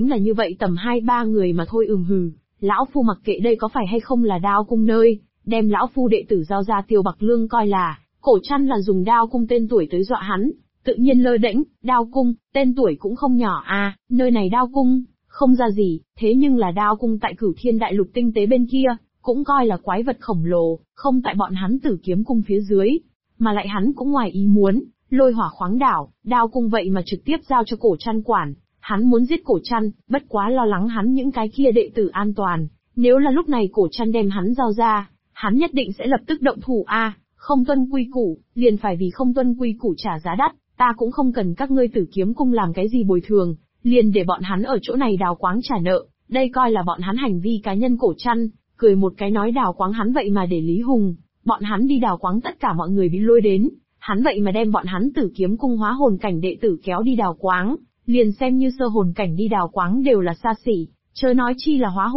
là như vậy tầm 2-3 người mà thôi. Hừ, lão phu mặc kệ đây có phải hay không là đao cung nơi, đem lão phu đệ tử giao ra. Tiêu Bạc Lương coi là, Cổ Trăn là dùng đao cung tên tuổi tới dọa hắn, tự nhiên lơ đễnh. Đao cung, tên tuổi cũng không nhỏ à, nơi này đao cung, không ra gì, thế nhưng là đao cung tại Cửu Thiên Đại Lục tinh tế bên kia, cũng coi là quái vật khổng lồ, không tại bọn hắn Tử Kiếm cung phía dưới, mà lại hắn cũng ngoài ý muốn, Lôi Hỏa Khoáng Đảo, đao cung vậy mà trực tiếp giao cho Cổ Trăn quản. Hắn muốn giết Cổ Trăn, bất quá lo lắng hắn những cái kia đệ tử an toàn, nếu là lúc này Cổ Trăn đem hắn giao ra, hắn nhất định sẽ lập tức động thủ a, không tuân quy củ, liền phải vì không tuân quy củ trả giá đắt, ta cũng không cần các ngươi Tử Kiếm cung làm cái gì bồi thường, liền để bọn hắn ở chỗ này đào quáng trả nợ, đây coi là bọn hắn hành vi cá nhân. Cổ Trăn cười một cái nói đào quáng hắn vậy mà để Lý Hùng, bọn hắn đi đào quáng tất cả mọi người bị lôi đến, hắn vậy mà đem bọn hắn Tử Kiếm cung hóa hồn cảnh đệ tử kéo đi đào quáng, liền xem như sơ hồn cảnh đi đào quáng đều là xa xỉ, chớ nói chi là hóa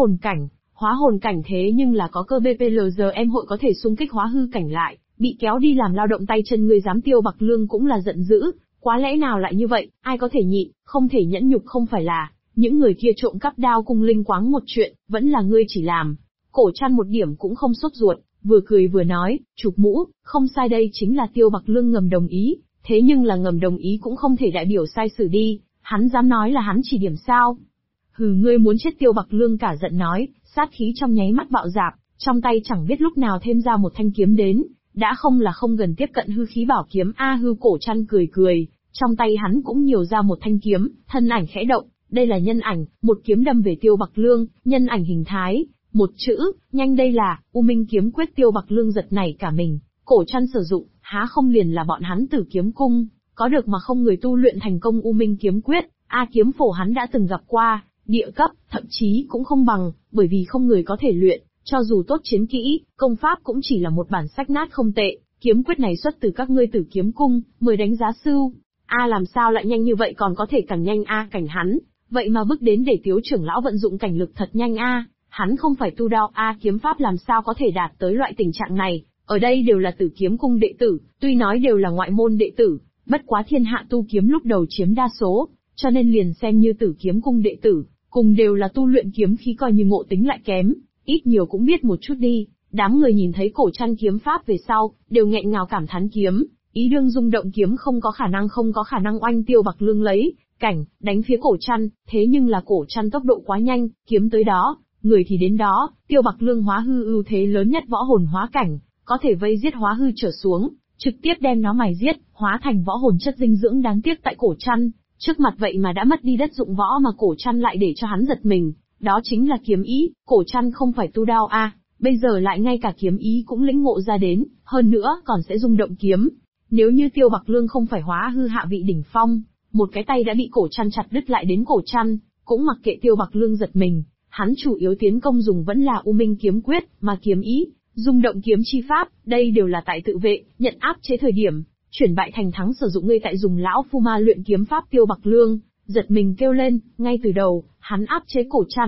hồn cảnh thế nhưng là có cơ BPLGM hội có thể xung kích hóa hư cảnh lại, bị kéo đi làm lao động tay chân. Người dám. Tiêu Bạc Lương cũng là giận dữ, quá lẽ nào lại như vậy, ai có thể nhịn, không thể nhẫn nhục. Không phải là những người kia trộm cắp đao cung linh quáng một chuyện, vẫn là ngươi chỉ làm. Cổ Trăn một điểm cũng không sốt ruột, vừa cười vừa nói, chụp mũ, không sai. Đây chính là Tiêu Bạc Lương ngầm đồng ý, thế nhưng là ngầm đồng ý cũng không thể đại biểu sai xử đi, hắn dám nói là hắn chỉ điểm sao? Hừ, ngươi muốn chết. Tiêu Bạc Lương cả giận nói, sát khí trong nháy mắt bạo dạp, trong tay chẳng biết lúc nào thêm ra một thanh kiếm đến, đã không là không gần tiếp cận hư khí bảo kiếm. Hư. Cổ Trăn cười cười, trong tay hắn cũng nhiều ra một thanh kiếm, thân ảnh khẽ động, đây là nhân ảnh, một kiếm đâm về Tiêu Bạc Lương, nhân ảnh hình thái, một chữ, nhanh. Đây là U Minh kiếm quyết. Tiêu Bạc Lương giật nảy cả mình, Cổ Trăn sử dụng, há không liền là bọn hắn Tử Kiếm cung, có được mà không người tu luyện thành công U Minh kiếm quyết. Kiếm phổ hắn đã từng gặp qua, địa cấp, thậm chí cũng không bằng, bởi vì không người có thể luyện, cho dù tốt chiến kỹ, công pháp cũng chỉ là một bản sách nát không tệ. Kiếm quyết này xuất từ các ngươi Tử Kiếm cung, mời đánh giá sưu. Làm sao lại nhanh như vậy, còn có thể càng nhanh cảnh hắn, vậy mà bước đến để Tiếu trưởng lão vận dụng cảnh lực thật nhanh hắn không phải tu đao kiếm pháp làm sao có thể đạt tới loại tình trạng này. Ở đây đều là Tử Kiếm cung đệ tử, tuy nói đều là ngoại môn đệ tử, bất quá thiên hạ tu kiếm lúc đầu chiếm đa số, cho nên liền xem như Tử Kiếm cung đệ tử, cùng đều là tu luyện kiếm khí, coi như ngộ tính lại kém, ít nhiều cũng biết một chút đi. Đám người nhìn thấy Cổ Trăn kiếm pháp về sau, đều nghẹn ngào cảm thán kiếm, ý đương rung động kiếm không có khả năng oanh. Tiêu Bạc Lương lấy cảnh đánh phía Cổ Trăn, thế nhưng là Cổ Trăn tốc độ quá nhanh, kiếm tới đó, người thì đến đó. Tiêu Bạc Lương hóa hư ưu thế lớn nhất võ hồn hóa cảnh, có thể vây giết hóa hư trở xuống, trực tiếp đem nó mài giết, hóa thành võ hồn chất dinh dưỡng. Đáng tiếc tại Cổ Trăn trước mặt vậy mà đã mất đi đất dụng võ, mà Cổ Trăn lại để cho hắn giật mình, đó chính là kiếm ý. Cổ Trăn không phải tu đao bây giờ lại ngay cả kiếm ý cũng lĩnh ngộ ra đến, hơn nữa còn sẽ rung động kiếm. Nếu như Tiêu Bạc Lương không phải hóa hư hạ vị đỉnh phong, một cái tay đã bị Cổ Trăn chặt đứt lại đến. Cổ Trăn cũng mặc kệ Tiêu Bạc Lương giật mình, hắn chủ yếu tiến công dùng vẫn là U Minh kiếm quyết, mà kiếm ý, rung động kiếm chi pháp, đây đều là tại tự vệ, nhận áp chế thời điểm, chuyển bại thành thắng sử dụng. Ngươi tại dùng lão phu ma luyện kiếm pháp. Tiêu Bạc Lương giật mình kêu lên, ngay từ đầu, hắn áp chế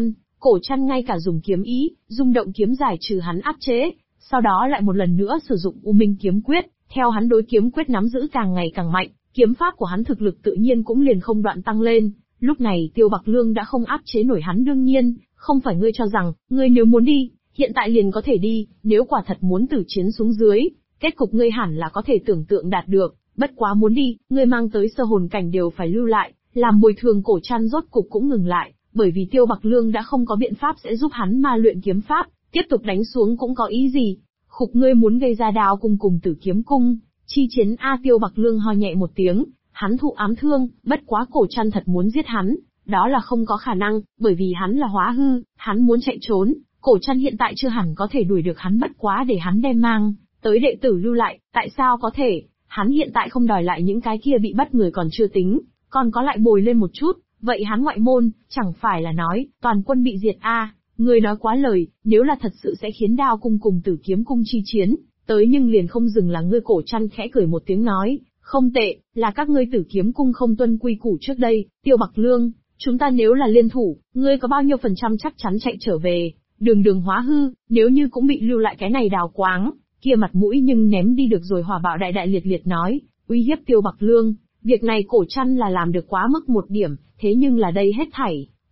Cổ Trăn ngay cả dùng kiếm ý, rung động kiếm giải trừ hắn áp chế, sau đó lại một lần nữa sử dụng U Minh kiếm quyết, theo hắn đối kiếm quyết nắm giữ càng ngày càng mạnh, kiếm pháp của hắn thực lực tự nhiên cũng liền không đoạn tăng lên. Lúc này Tiêu Bạc Lương đã không áp chế nổi hắn. Đương nhiên, không phải ngươi cho rằng, ngươi nếu muốn đi, hiện tại liền có thể đi, nếu quả thật muốn tử chiến xuống dưới, kết cục ngươi hẳn là có thể tưởng tượng đạt được, bất quá muốn đi, ngươi mang tới sơ hồn cảnh đều phải lưu lại, làm bồi thường. Cổ Trăn rốt cục cũng ngừng lại, bởi vì Tiêu Bạc Lương đã không có biện pháp sẽ giúp hắn ma luyện kiếm pháp, tiếp tục đánh xuống cũng có ý gì. Ngươi muốn gây ra đao cung cùng Tử Kiếm cung chi chiến Tiêu Bạc Lương ho nhẹ một tiếng, hắn thụ ám thương, bất quá Cổ Trăn thật muốn giết hắn, đó là không có khả năng, bởi vì hắn là hóa hư, hắn muốn chạy trốn, Cổ Trăn hiện tại chưa hẳn có thể đuổi được hắn. Bất quá để hắn đem mang tới đệ tử lưu lại, tại sao có thể? Hắn hiện tại không đòi lại những cái kia bị bắt người còn chưa tính, còn có lại bồi lên một chút, vậy hắn ngoại môn, chẳng phải là nói, toàn quân bị diệt Người nói quá lời, nếu là thật sự sẽ khiến đao cung cùng Tử Kiếm cung chi chiến, tới nhưng liền không dừng là ngươi. Cổ Trăn khẽ cười một tiếng nói, không tệ, là các ngươi Tử Kiếm cung không tuân quy củ trước đây. Tiêu Bạc Lương, chúng ta nếu là liên thủ, ngươi có bao nhiêu % chắc chắn chạy trở về? Đường hóa hư, nếu như cũng bị lưu lại cái này đào quáng, kia mặt mũi nhưng ném đi được rồi. Hỏa Bạo đại liệt nói, uy hiếp Tiêu Bạc Lương. Việc này Cổ Trăn là làm được quá mức một điểm, thế nhưng là đây hết thảy,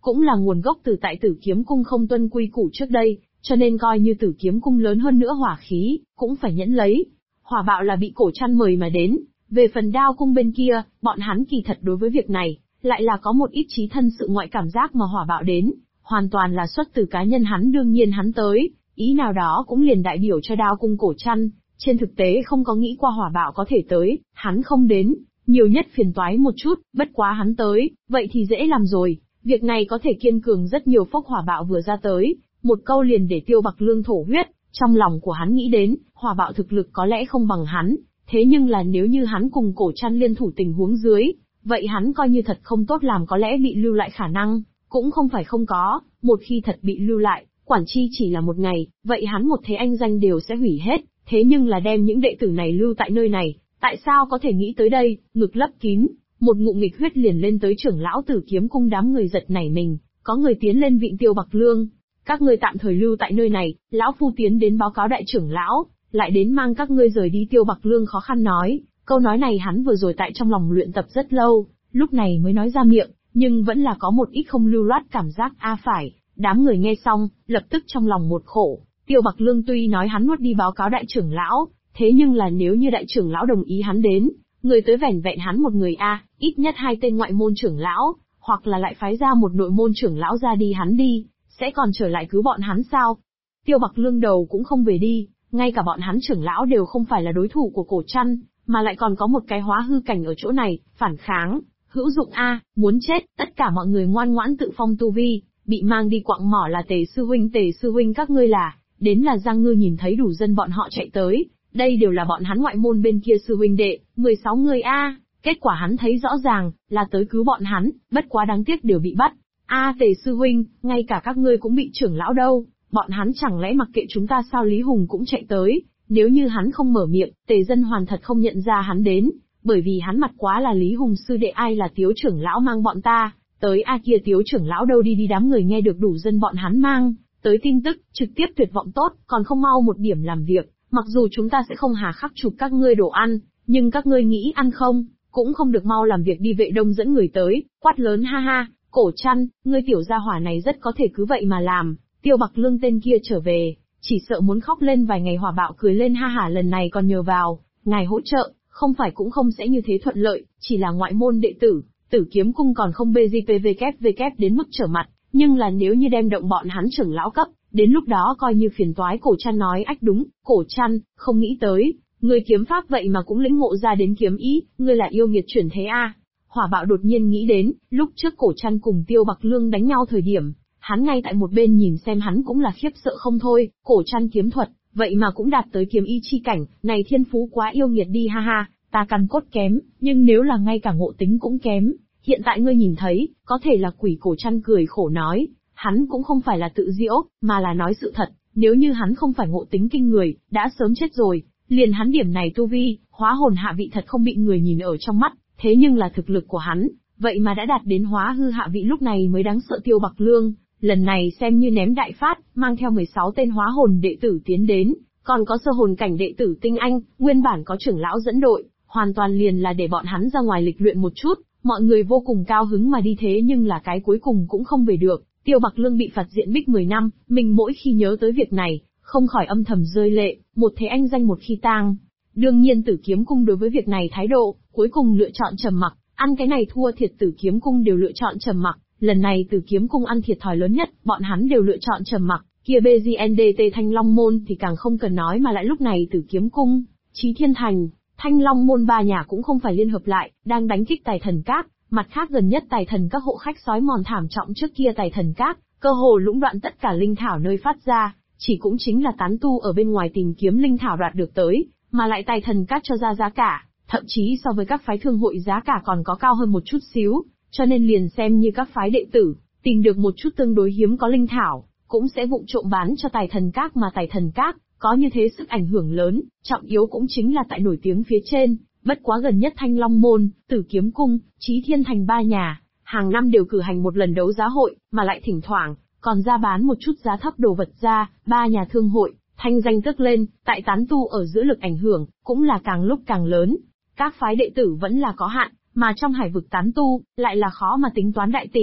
cũng là nguồn gốc từ tại Tử Kiếm Cung không tuân quy củ trước đây, cho nên coi như Tử Kiếm Cung lớn hơn nữa hỏa khí, cũng phải nhẫn lấy. Hỏa bạo là bị Cổ Trăn mời mà đến, về phần Đao Cung bên kia, bọn hắn kỳ thật đối với việc này, lại là có một ít chí thân sự ngoại cảm giác mà hỏa bạo đến, hoàn toàn là xuất từ cá nhân hắn đương nhiên hắn tới, ý nào đó cũng liền đại biểu cho Đao Cung Cổ Trăn, trên thực tế không có nghĩ qua hỏa bạo có thể tới, hắn không đến, nhiều nhất phiền toái một chút, bất quá hắn tới, vậy thì dễ làm rồi, việc này có thể kiên cường rất nhiều. Phốc hỏa bạo vừa ra tới, một câu liền để Tiêu Bạc Lương thổ huyết, trong lòng của hắn nghĩ đến, hỏa bạo thực lực có lẽ không bằng hắn, thế nhưng là nếu như hắn cùng Cổ Trăn liên thủ tình huống dưới, vậy hắn coi như thật không tốt làm có lẽ bị lưu lại khả năng, cũng không phải không có, một khi thật bị lưu lại, quản chi chỉ là một ngày, vậy hắn một thế anh danh đều sẽ hủy hết, thế nhưng là đem những đệ tử này lưu tại nơi này, tại sao có thể nghĩ tới đây, ngực lấp kín, một ngụm nghịch huyết liền lên tới trưởng lão Tử Kiếm Cung. Đám người giật nảy mình, có người tiến lên vịn Tiêu Bạc Lương, các ngươi tạm thời lưu tại nơi này, lão phu tiến đến báo cáo đại trưởng lão, lại đến mang các ngươi rời đi. Tiêu Bạc Lương khó khăn nói, câu nói này hắn vừa rồi tại trong lòng luyện tập rất lâu, lúc này mới nói ra miệng, nhưng vẫn là có một ít không lưu loát cảm giác phải. Đám người nghe xong, lập tức trong lòng một khổ, Tiêu Bạc Lương tuy nói hắn nuốt đi báo cáo đại trưởng lão, thế nhưng là nếu như đại trưởng lão đồng ý hắn đến, người tới vẻn vẹn hắn một người ít nhất 2 tên ngoại môn trưởng lão, hoặc là lại phái ra một nội môn trưởng lão ra đi hắn đi, sẽ còn trở lại cứu bọn hắn sao? Tiêu Bạc Lương đầu cũng không về đi, ngay cả bọn hắn trưởng lão đều không phải là đối thủ của Cổ Trăn, mà lại còn có một cái hóa hư cảnh ở chỗ này, phản kháng, hữu dụng muốn chết, tất cả mọi người ngoan ngoãn tự phong tu vi, bị mang đi quặng mỏ là Tề sư huynh các ngươi đến là Giang Ngư nhìn thấy đủ dân bọn họ chạy tới, đây đều là bọn hắn ngoại môn bên kia sư huynh đệ, 16 người kết quả hắn thấy rõ ràng, là tới cứu bọn hắn, bất quá đáng tiếc đều bị bắt. Tề sư huynh, ngay cả các ngươi cũng bị trưởng lão đâu, bọn hắn chẳng lẽ mặc kệ chúng ta sao? Lý Hùng cũng chạy tới, nếu như hắn không mở miệng, Tề Dân Hoàn thật không nhận ra hắn đến, bởi vì hắn mặt quá là Lý Hùng sư đệ. Ai là Tiếu trưởng lão mang bọn ta tới? Kia Tiếu trưởng lão đâu đi? Đám người nghe được đủ dân bọn hắn mang tới tin tức, trực tiếp tuyệt vọng tốt, còn không mau một điểm làm việc, mặc dù chúng ta sẽ không hà khắc chụp các ngươi đồ ăn, nhưng các ngươi nghĩ ăn không, cũng không được mau làm việc đi. Vệ Đông dẫn người tới, quát lớn Cổ Trăn, ngươi tiểu gia hỏa này rất có thể cứ vậy mà làm. Tiêu Bạc Lương tên kia trở về, chỉ sợ muốn khóc lên vài ngày. Hỏa bạo cười lên lần này còn nhờ vào ngài hỗ trợ, không phải cũng không sẽ như thế thuận lợi, chỉ là ngoại môn đệ tử, Tử Kiếm Cung còn không BJPVK đến mức trở mặt, nhưng là nếu như đem động bọn hắn trưởng lão cấp, đến lúc đó coi như phiền toái. Cổ Trăn nói đúng, Cổ Trăn, không nghĩ tới, ngươi kiếm pháp vậy mà cũng lĩnh ngộ ra đến kiếm ý, ngươi là yêu nghiệt chuyển thế Hỏa bạo đột nhiên nghĩ đến, lúc trước Cổ Trăn cùng Tiêu Bạc Lương đánh nhau thời điểm, hắn ngay tại một bên nhìn xem hắn cũng là khiếp sợ không thôi. Cổ Trăn kiếm thuật, vậy mà cũng đạt tới kiếm ý chi cảnh, này thiên phú quá yêu nghiệt đi ta căn cốt kém, nhưng nếu là ngay cả ngộ tính cũng kém, hiện tại ngươi nhìn thấy, có thể là quỷ. Cổ Trăn cười khổ nói, hắn cũng không phải là tự diễu, mà là nói sự thật, nếu như hắn không phải ngộ tính kinh người, đã sớm chết rồi, liền hắn điểm này tu vi, hóa hồn hạ vị thật không bị người nhìn ở trong mắt, thế nhưng là thực lực của hắn, vậy mà đã đạt đến hóa hư hạ vị, lúc này mới đáng sợ. Tiêu Bạc Lương, lần này xem như ném đại phát, mang theo 16 tên hóa hồn đệ tử tiến đến, còn có sơ hồn cảnh đệ tử tinh anh, nguyên bản có trưởng lão dẫn đội, hoàn toàn liền là để bọn hắn ra ngoài lịch luyện một chút, mọi người vô cùng cao hứng mà đi. Thế nhưng là cái cuối cùng cũng không về được, Tiêu Bạc Lương bị phạt diện bích 10 năm, mình mỗi khi nhớ tới việc này, không khỏi âm thầm rơi lệ, một thế anh danh một khi tang. Đương nhiên Tử Kiếm Cung đối với việc này thái độ, cuối cùng lựa chọn trầm mặc, ăn cái này thua thiệt. Tử Kiếm Cung đều lựa chọn trầm mặc, lần này Tử Kiếm Cung ăn thiệt thòi lớn nhất, bọn hắn đều lựa chọn trầm mặc, kia BJNDT Thanh Long Môn thì càng không cần nói, mà lại lúc này Tử Kiếm Cung, Chí Thiên Thành, Thanh Long Môn ba nhà cũng không phải liên hợp lại, đang đánh kích Tài Thần Các. Mặt khác gần nhất Tài Thần Các hộ khách sói mòn thảm trọng, trước kia Tài Thần Các cơ hồ lũng đoạn tất cả linh thảo nơi phát ra, chỉ cũng chính là tán tu ở bên ngoài tìm kiếm linh thảo đoạt được tới, mà lại Tài Thần Các cho ra giá cả, thậm chí so với các phái thương hội giá cả còn có cao hơn một chút xíu, cho nên liền xem như các phái đệ tử tìm được một chút tương đối hiếm có linh thảo, cũng sẽ vụng trộm bán cho Tài Thần Các. Mà Tài Thần Các có như thế sức ảnh hưởng lớn, trọng yếu cũng chính là tại nổi tiếng phía trên. Bất quá gần nhất Thanh Long Môn, Tử Kiếm Cung, Chí Thiên Thành ba nhà, hàng năm đều cử hành một lần đấu giá hội, mà lại thỉnh thoảng còn ra bán một chút giá thấp đồ vật ra, ba nhà thương hội, thanh danh tức lên, tại tán tu ở giữa lực ảnh hưởng, cũng là càng lúc càng lớn. Các phái đệ tử vẫn là có hạn, mà trong hải vực tán tu, lại là khó mà tính toán đại tỷ.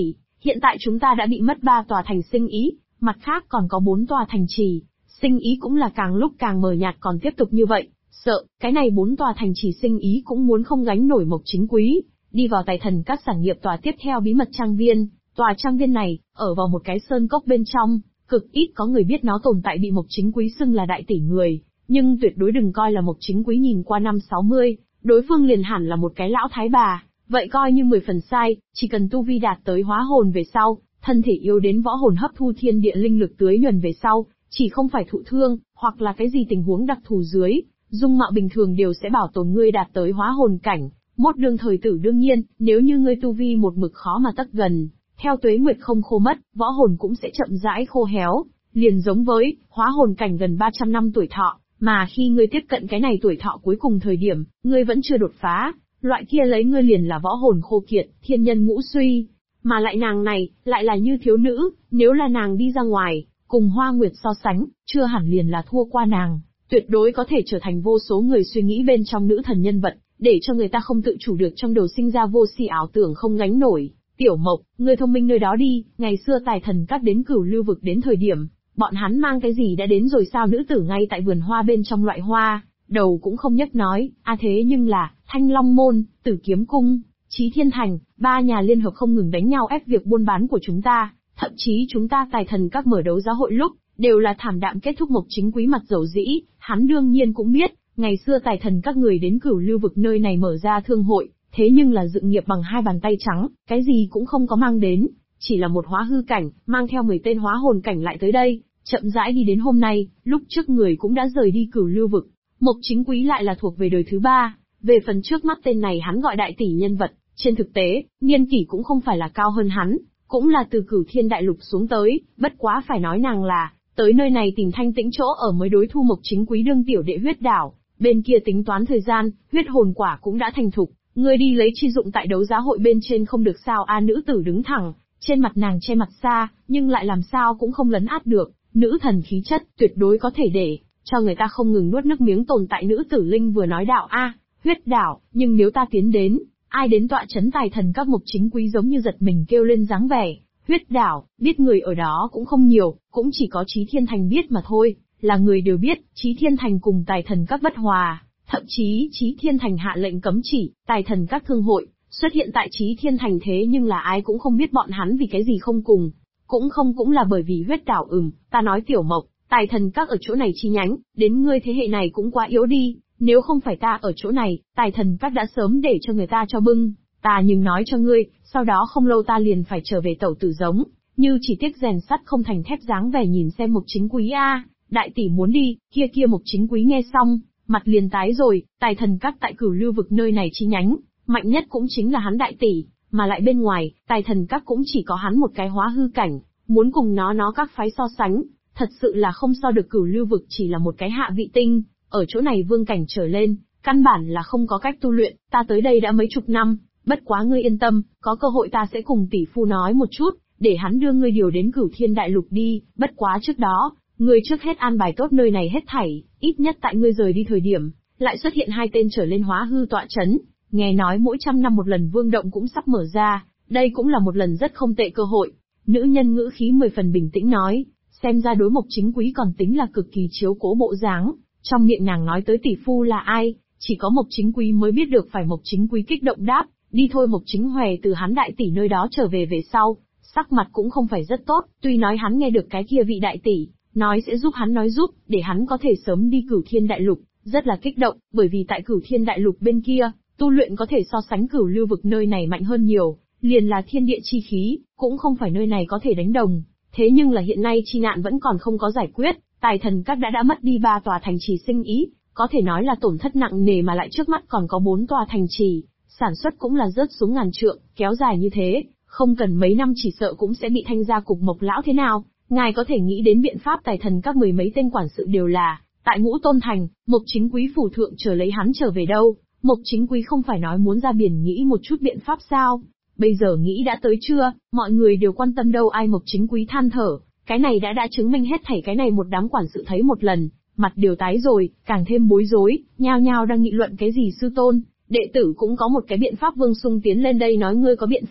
Hiện tại chúng ta đã bị mất 3 tòa thành Sinh Ý, mặt khác còn có 4 tòa thành trì. Sinh Ý cũng là càng lúc càng mờ nhạt, còn tiếp tục như vậy, sợ, cái này 4 tòa thành trì Sinh Ý cũng muốn không gánh nổi Mộc Chính Quý. Đi vào Tài Thần các sản nghiệp tòa tiếp theo bí mật trang viên, tòa trang viên này, ở vào một cái sơn cốc bên trong, cực ít có người biết nó tồn tại, bị Mộc Chính Quý xưng là đại tỷ người, nhưng tuyệt đối đừng coi là Mộc Chính Quý nhìn qua năm 60, đối phương liền hẳn là một cái lão thái bà, vậy coi như 10 phần sai, chỉ cần tu vi đạt tới hóa hồn về sau, thân thể yếu đến võ hồn hấp thu thiên địa linh lực tưới nhuần về sau, chỉ không phải thụ thương, hoặc là cái gì tình huống đặc thù dưới, dung mạo bình thường đều sẽ bảo tồn ngươi đạt tới hóa hồn cảnh. Mốt đương thời tử đương nhiên, nếu như ngươi tu vi một mực khó mà tất gần, theo tuế nguyệt không khô mất, võ hồn cũng sẽ chậm rãi khô héo, liền giống với hóa hồn cảnh gần 300 năm tuổi thọ, mà khi ngươi tiếp cận cái này tuổi thọ cuối cùng thời điểm, ngươi vẫn chưa đột phá, loại kia lấy ngươi liền là võ hồn khô kiệt, thiên nhân ngũ suy, mà lại nàng này, lại là như thiếu nữ, nếu là nàng đi ra ngoài, cùng Hoa Nguyệt so sánh, chưa hẳn liền là thua qua nàng, tuyệt đối có thể trở thành vô số người suy nghĩ bên trong nữ thần nhân vật, để cho người ta không tự chủ được trong đầu sinh ra vô si ảo tưởng không gánh nổi. Tiểu Mộc, ngươi thông minh nơi đó đi, ngày xưa Tài Thần các đến Cửu Lưu vực đến thời điểm, bọn hắn mang cái gì đã đến rồi sao? Nữ tử ngay tại vườn hoa bên trong loại hoa, đầu cũng không nhấc nói, thế nhưng là, Thanh Long Môn, Tử Kiếm Cung, Chí Thiên Thành, 3 nhà liên hợp không ngừng đánh nhau ép việc buôn bán của chúng ta, thậm chí chúng ta Tài Thần các mở đấu giá hội lúc, đều là thảm đạm kết thúc. Mộc Chính Quý mặt dầu dĩ, hắn đương nhiên cũng biết, ngày xưa Tài Thần các người đến Cửu Lưu vực nơi này mở ra thương hội, thế nhưng là dựng nghiệp bằng 2 bàn tay trắng, cái gì cũng không có mang đến, chỉ là một hóa hư cảnh, mang theo 10 tên hóa hồn cảnh lại tới đây, chậm rãi đi đến hôm nay, lúc trước người cũng đã rời đi Cửu Lưu vực. Mộc Chính Quý lại là thuộc về đời thứ 3, về phần trước mắt tên này hắn gọi đại tỷ nhân vật, trên thực tế, niên kỷ cũng không phải là cao hơn hắn, cũng là từ Cửu Thiên Đại Lục xuống tới, bất quá phải nói nàng là, tới nơi này tìm thanh tĩnh chỗ ở mới đối thu. Mộc Chính Quý đương tiểu đệ huyết đảo, bên kia tính toán thời gian, huyết hồn quả cũng đã thành thục, ngươi đi lấy chi dụng tại đấu giá hội bên trên không được sao? Nữ tử đứng thẳng, trên mặt nàng che mặt xa, nhưng lại làm sao cũng không lấn át được, nữ thần khí chất, tuyệt đối có thể để cho người ta không ngừng nuốt nước miếng tồn tại. Nữ tử linh vừa nói đạo huyết đảo, nhưng nếu ta tiến đến, ai đến tọa chấn Tài Thần các? Mộc Chính Quý giống như giật mình kêu lên dáng vẻ, huyết đảo, biết người ở đó cũng không nhiều, cũng chỉ có Chí Thiên Thành biết mà thôi, là người đều biết, Chí Thiên Thành cùng Tài Thần các bất hòa, thậm chí Chí Thiên Thành hạ lệnh cấm chỉ, Tài Thần các thương hội, xuất hiện tại Chí Thiên Thành, thế nhưng là ai cũng không biết bọn hắn vì cái gì không cùng, cũng là bởi vì huyết đảo. Ta nói Tiểu Mộc, Tài Thần các ở chỗ này chi nhánh, đến ngươi thế hệ này cũng quá yếu đi, nếu không phải ta ở chỗ này, Tài Thần các đã sớm để cho người ta cho bưng, ta nhưng nói cho ngươi, sau đó không lâu ta liền phải trở về tẩu tử giống, như chỉ tiếc rèn sắt không thành thép dáng vẻ. Nhìn xem Mộc Chính Quý đại tỷ muốn đi, kia Mộc Chính Quý nghe xong, mặt liền tái rồi, Tài Thần các tại Cửu Lưu vực nơi này chi nhánh, mạnh nhất cũng chính là hắn đại tỷ, mà lại bên ngoài, Tài Thần các cũng chỉ có hắn một cái hóa hư cảnh, muốn cùng nó các phái so sánh, thật sự là không so được. Cửu Lưu vực chỉ là một cái hạ vị tinh, ở chỗ này vương cảnh trở lên, căn bản là không có cách tu luyện, ta tới đây đã mấy chục năm, bất quá ngươi yên tâm, có cơ hội ta sẽ cùng tỷ phu nói một chút, để hắn đưa ngươi điều đến Cửu Thiên Đại Lục đi, bất quá trước đó, ngươi trước hết an bài tốt nơi này hết thảy, ít nhất tại ngươi rời đi thời điểm, lại xuất hiện 2 tên trở lên hóa hư tọa chấn, nghe nói mỗi 100 năm một lần vương động cũng sắp mở ra, đây cũng là một lần rất không tệ cơ hội. Nữ nhân ngữ khí 10 phần bình tĩnh nói, xem ra đối Mộc Chính Quý còn tính là cực kỳ chiếu cố bộ dáng, trong miệng nàng nói tới tỷ phu là ai, chỉ có Mộc Chính Quý mới biết được. Phải Mộc Chính Quý kích động đáp, đi thôi. Mộc Chính Huệ từ hắn đại tỷ nơi đó trở về sau, sắc mặt cũng không phải rất tốt, tuy nói hắn nghe được cái kia vị đại tỷ nói sẽ giúp hắn để hắn có thể sớm đi Cửu Thiên Đại Lục, rất là kích động, bởi vì tại Cửu Thiên Đại Lục bên kia, tu luyện có thể so sánh Cửu Lưu vực nơi này mạnh hơn nhiều, liền là thiên địa chi khí, cũng không phải nơi này có thể đánh đồng. Thế nhưng là hiện nay chi nạn vẫn còn không có giải quyết, Tài Thần các đã mất đi 3 tòa thành trì Sinh Ý, có thể nói là tổn thất nặng nề, mà lại trước mắt còn có 4 tòa thành trì, sản xuất cũng là rớt xuống ngàn trượng, kéo dài như thế, không cần mấy năm chỉ sợ cũng sẽ bị thanh gia cục Mộc lão thế nào. Ngài có thể nghĩ đến biện pháp? Tài Thần các 10 mấy tên quản sự đều là tại Ngũ Tôn Thành, Mộc Chính Quý phủ thượng chờ lấy hắn trở về đâu. Mộc Chính Quý không phải nói muốn ra biển nghĩ một chút biện pháp sao? Bây giờ nghĩ đã tới chưa, mọi người đều quan tâm đâu. Ai? Mộc Chính Quý than thở, cái này đã chứng minh hết thảy cái này. Một đám quản sự thấy một lần, mặt đều tái rồi, càng thêm bối rối, nhao nhao đang nghị luận cái gì. Sư tôn, đệ tử cũng có một cái biện pháp. Vương Sung tiến lên đây nói, ngươi có biện pháp?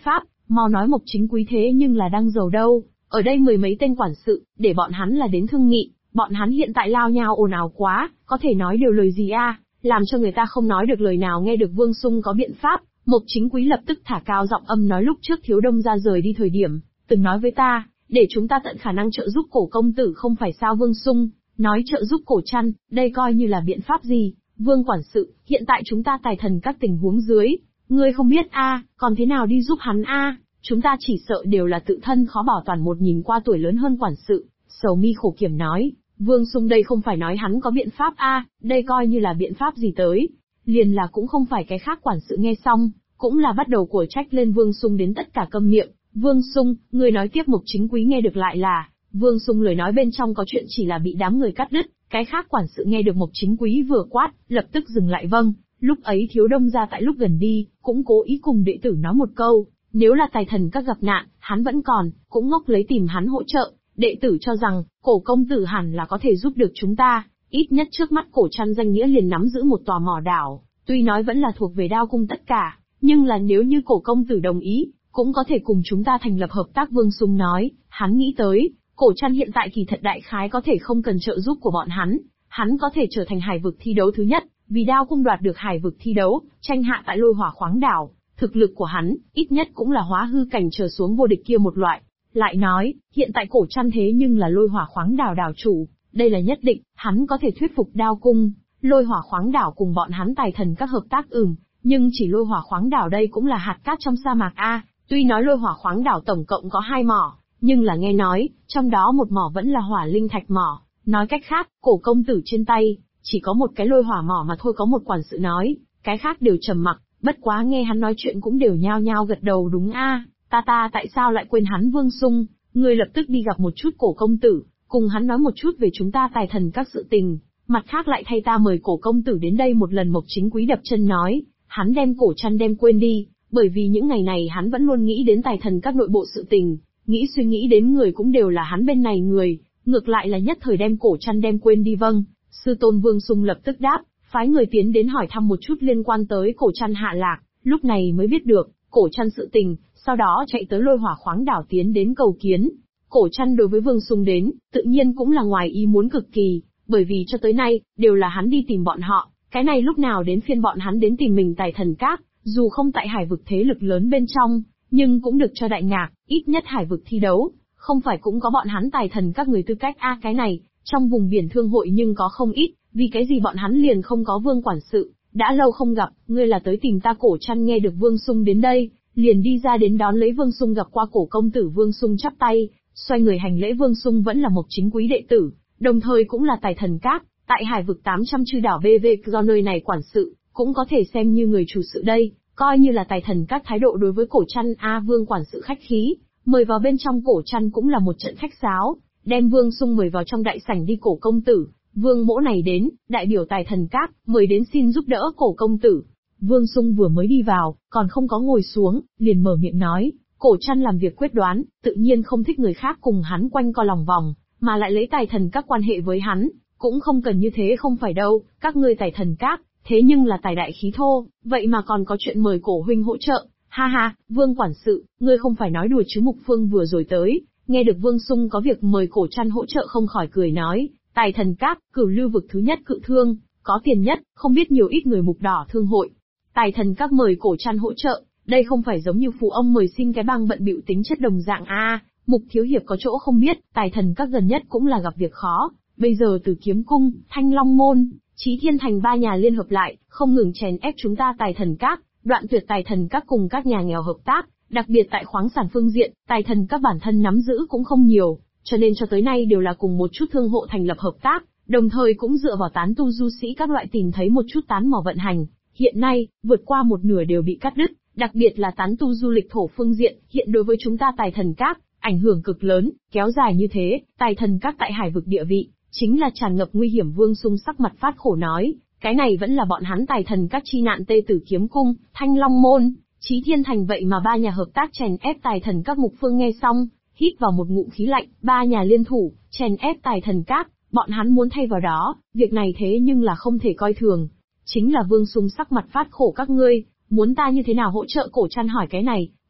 Mau nói Mộc Chính Quý thế nhưng là đang giàu đâu, ở đây mười mấy tên quản sự, để bọn hắn là đến thương nghị, bọn hắn hiện tại lao nhao ồn ào quá, có thể nói điều lời gì a, làm cho người ta không nói được lời nào. Nghe được Vương Sung có biện pháp, Mộc Chính Quý lập tức thả cao giọng âm nói lúc trước Thiếu Đông gia rời đi thời điểm, từng nói với ta, để chúng ta tận khả năng trợ giúp Cổ công tử không phải sao? Vương Sung nói trợ giúp Cổ Trăn, đây coi như là biện pháp gì? Vương quản sự, hiện tại chúng ta tài thần các tình huống dưới, ngươi không biết a, còn thế nào đi giúp hắn a? Chúng ta chỉ sợ đều là tự thân khó bảo toàn. Một nhìn qua tuổi lớn hơn quản sự, sầu mi khổ kiểm nói, Vương Sung đây không phải nói hắn có biện pháp a, đây coi như là biện pháp gì tới, liền là cũng không phải cái khác. Quản sự nghe xong, cũng là bắt đầu của trách lên Vương Sung đến tất cả câm miệng. Vương Sung, người nói tiếp. Mộc Chính Quý nghe được lại là, Vương Sung lời nói bên trong có chuyện chỉ là bị đám người cắt đứt, cái khác quản sự nghe được Mộc Chính Quý vừa quát, lập tức dừng lại. Vâng, lúc ấy Thiếu Đông gia tại lúc gần đi, cũng cố ý cùng đệ tử nói một câu, nếu là tài thần các gặp nạn, hắn vẫn còn, cũng ngốc lấy tìm hắn hỗ trợ. Đệ tử cho rằng, Cổ công tử hẳn là có thể giúp được chúng ta, ít nhất trước mắt Cổ Trăn danh nghĩa liền nắm giữ một tòa mỏ đảo, tuy nói vẫn là thuộc về Đao cung tất cả, nhưng là nếu như Cổ công tử đồng ý, cũng có thể cùng chúng ta thành lập hợp tác. Vương Sung nói, hắn nghĩ tới, Cổ Trăn hiện tại kỳ thật đại khái có thể không cần trợ giúp của bọn hắn có thể trở thành hải vực thi đấu thứ nhất, vì Đao cung đoạt được hải vực thi đấu, tranh hạ tại Lôi Hỏa khoáng đảo, thực lực của hắn, ít nhất cũng là hóa hư cảnh trở xuống vô địch kia một loại. Lại nói, hiện tại Cổ Trăn thế nhưng là Lôi Hỏa khoáng đảo đảo chủ, đây là nhất định, hắn có thể thuyết phục Đao cung, Lôi Hỏa khoáng đảo cùng bọn hắn tài thần các hợp tác. Nhưng chỉ Lôi Hỏa khoáng đảo đây cũng là hạt cát trong sa mạc a, tuy nói Lôi Hỏa khoáng đảo tổng cộng có 2 mỏ, nhưng là nghe nói, trong đó một mỏ vẫn là hỏa linh thạch mỏ, nói cách khác, Cổ công tử trên tay, chỉ có một cái lôi hỏa mỏ mà thôi. Có một quản sự nói, cái khác đều trầm mặc, bất quá nghe hắn nói chuyện cũng đều nhao nhao gật đầu đúng a, ta tại sao lại quên hắn? Vương Sung, ngươi lập tức đi gặp một chút Cổ công tử, cùng hắn nói một chút về chúng ta tài thần các sự tình, mặt khác lại thay ta mời Cổ công tử đến đây một lần. Mộc Chính Quý đập chân nói, hắn đem Cổ Trăn đem quên đi, bởi vì những ngày này hắn vẫn luôn nghĩ đến tài thần các nội bộ sự tình, suy nghĩ đến người cũng đều là hắn bên này người, ngược lại là nhất thời đem Cổ Trăn đem quên đi. Vâng, sư tôn. Vương Sung lập tức đáp, phái người tiến đến hỏi thăm một chút liên quan tới Cổ Trăn hạ lạc, lúc này mới biết được Cổ Trăn sự tình, sau đó chạy tới Lôi Hỏa khoáng đảo tiến đến cầu kiến. Cổ Trăn đối với Vương Sung đến, tự nhiên cũng là ngoài ý muốn cực kỳ, bởi vì cho tới nay, đều là hắn đi tìm bọn họ, cái này lúc nào đến phiên bọn hắn đến tìm mình tài thần các, dù không tại hải vực thế lực lớn bên trong, nhưng cũng được cho đại ngạc, ít nhất hải vực thi đấu, không phải cũng có bọn hắn tài thần các người tư cách a, cái này, trong vùng biển thương hội nhưng có không ít, vì cái gì bọn hắn liền không có? Vương quản sự, đã lâu không gặp, ngươi là tới tìm ta? Cổ Trăn nghe được Vương Sung đến đây, liền đi ra đến đón lấy Vương Sung. Gặp qua Cổ công tử, Vương Sung chắp tay, xoay người hành lễ. Vương Sung vẫn là Mộc Chính Quý đệ tử, đồng thời cũng là tài thần các, tại hải vực 800 chư đảo BV, do nơi này quản sự, cũng có thể xem như người chủ sự đây, coi như là tài thần các thái độ đối với Cổ Trăn a. Vương quản sự khách khí, mời vào bên trong. Cổ Trăn cũng là một trận khách sáo, đem Vương Sung mời vào trong đại sảnh. Đi Cổ công tử, Vương mỗ này đến, đại biểu tài thần các, mời đến xin giúp đỡ Cổ công tử. Vương Sung vừa mới đi vào, còn không có ngồi xuống, liền mở miệng nói, Cổ Trăn làm việc quyết đoán, tự nhiên không thích người khác cùng hắn quanh co lòng vòng, mà lại lấy tài thần các quan hệ với hắn, cũng không cần như thế. Không phải đâu, các ngươi tài thần các, thế nhưng là tài đại khí thô, vậy mà còn có chuyện mời Cổ huynh hỗ trợ. Ha ha, Vương quản sự, ngươi không phải nói đùa chứ? Mục Phương vừa rồi tới, nghe được Vương Sung có việc mời Cổ Trăn hỗ trợ không khỏi cười nói, tài thần các, cửu lưu vực thứ nhất cự thương, có tiền nhất, không biết nhiều ít người mục đỏ thương hội. Tài thần các mời Cổ Trăn hỗ trợ, đây không phải giống như phú ông mời xin cái bang bận bịu tính chất đồng dạng a. Mục thiếu hiệp có chỗ không biết, tài thần các gần nhất cũng là gặp việc khó, bây giờ từ Kiếm cung, Thanh Long môn, Chí Thiên thành 3 nhà liên hợp lại, không ngừng chèn ép chúng ta tài thần các, đoạn tuyệt tài thần các cùng các nhà nghèo hợp tác, đặc biệt tại khoáng sản phương diện, tài thần các bản thân nắm giữ cũng không nhiều, cho nên cho tới nay đều là cùng một chút thương hộ thành lập hợp tác, đồng thời cũng dựa vào tán tu du sĩ các loại tìm thấy một chút tán mỏ vận hành. Hiện nay, vượt qua một nửa đều bị cắt đứt, đặc biệt là tán tu du lịch thổ phương diện, hiện đối với chúng ta tài thần các, ảnh hưởng cực lớn, kéo dài như thế, tài thần các tại hải vực địa vị, chính là tràn ngập nguy hiểm. Vương Sung sắc mặt phát khổ nói, cái này vẫn là bọn hắn tài thần các chi nạn tê tử Kiếm cung, Thanh Long môn, Chí Thiên thành, vậy mà 3 nhà hợp tác chèn ép tài thần các. Mục Phương nghe xong, hít vào một ngụm khí lạnh, 3 nhà liên thủ, chèn ép tài thần các, bọn hắn muốn thay vào đó, việc này thế nhưng là không thể coi thường. Chính là Vương Sung sắc mặt phát khổ, các ngươi, muốn ta như thế nào hỗ trợ? Cổ Trăn hỏi cái này,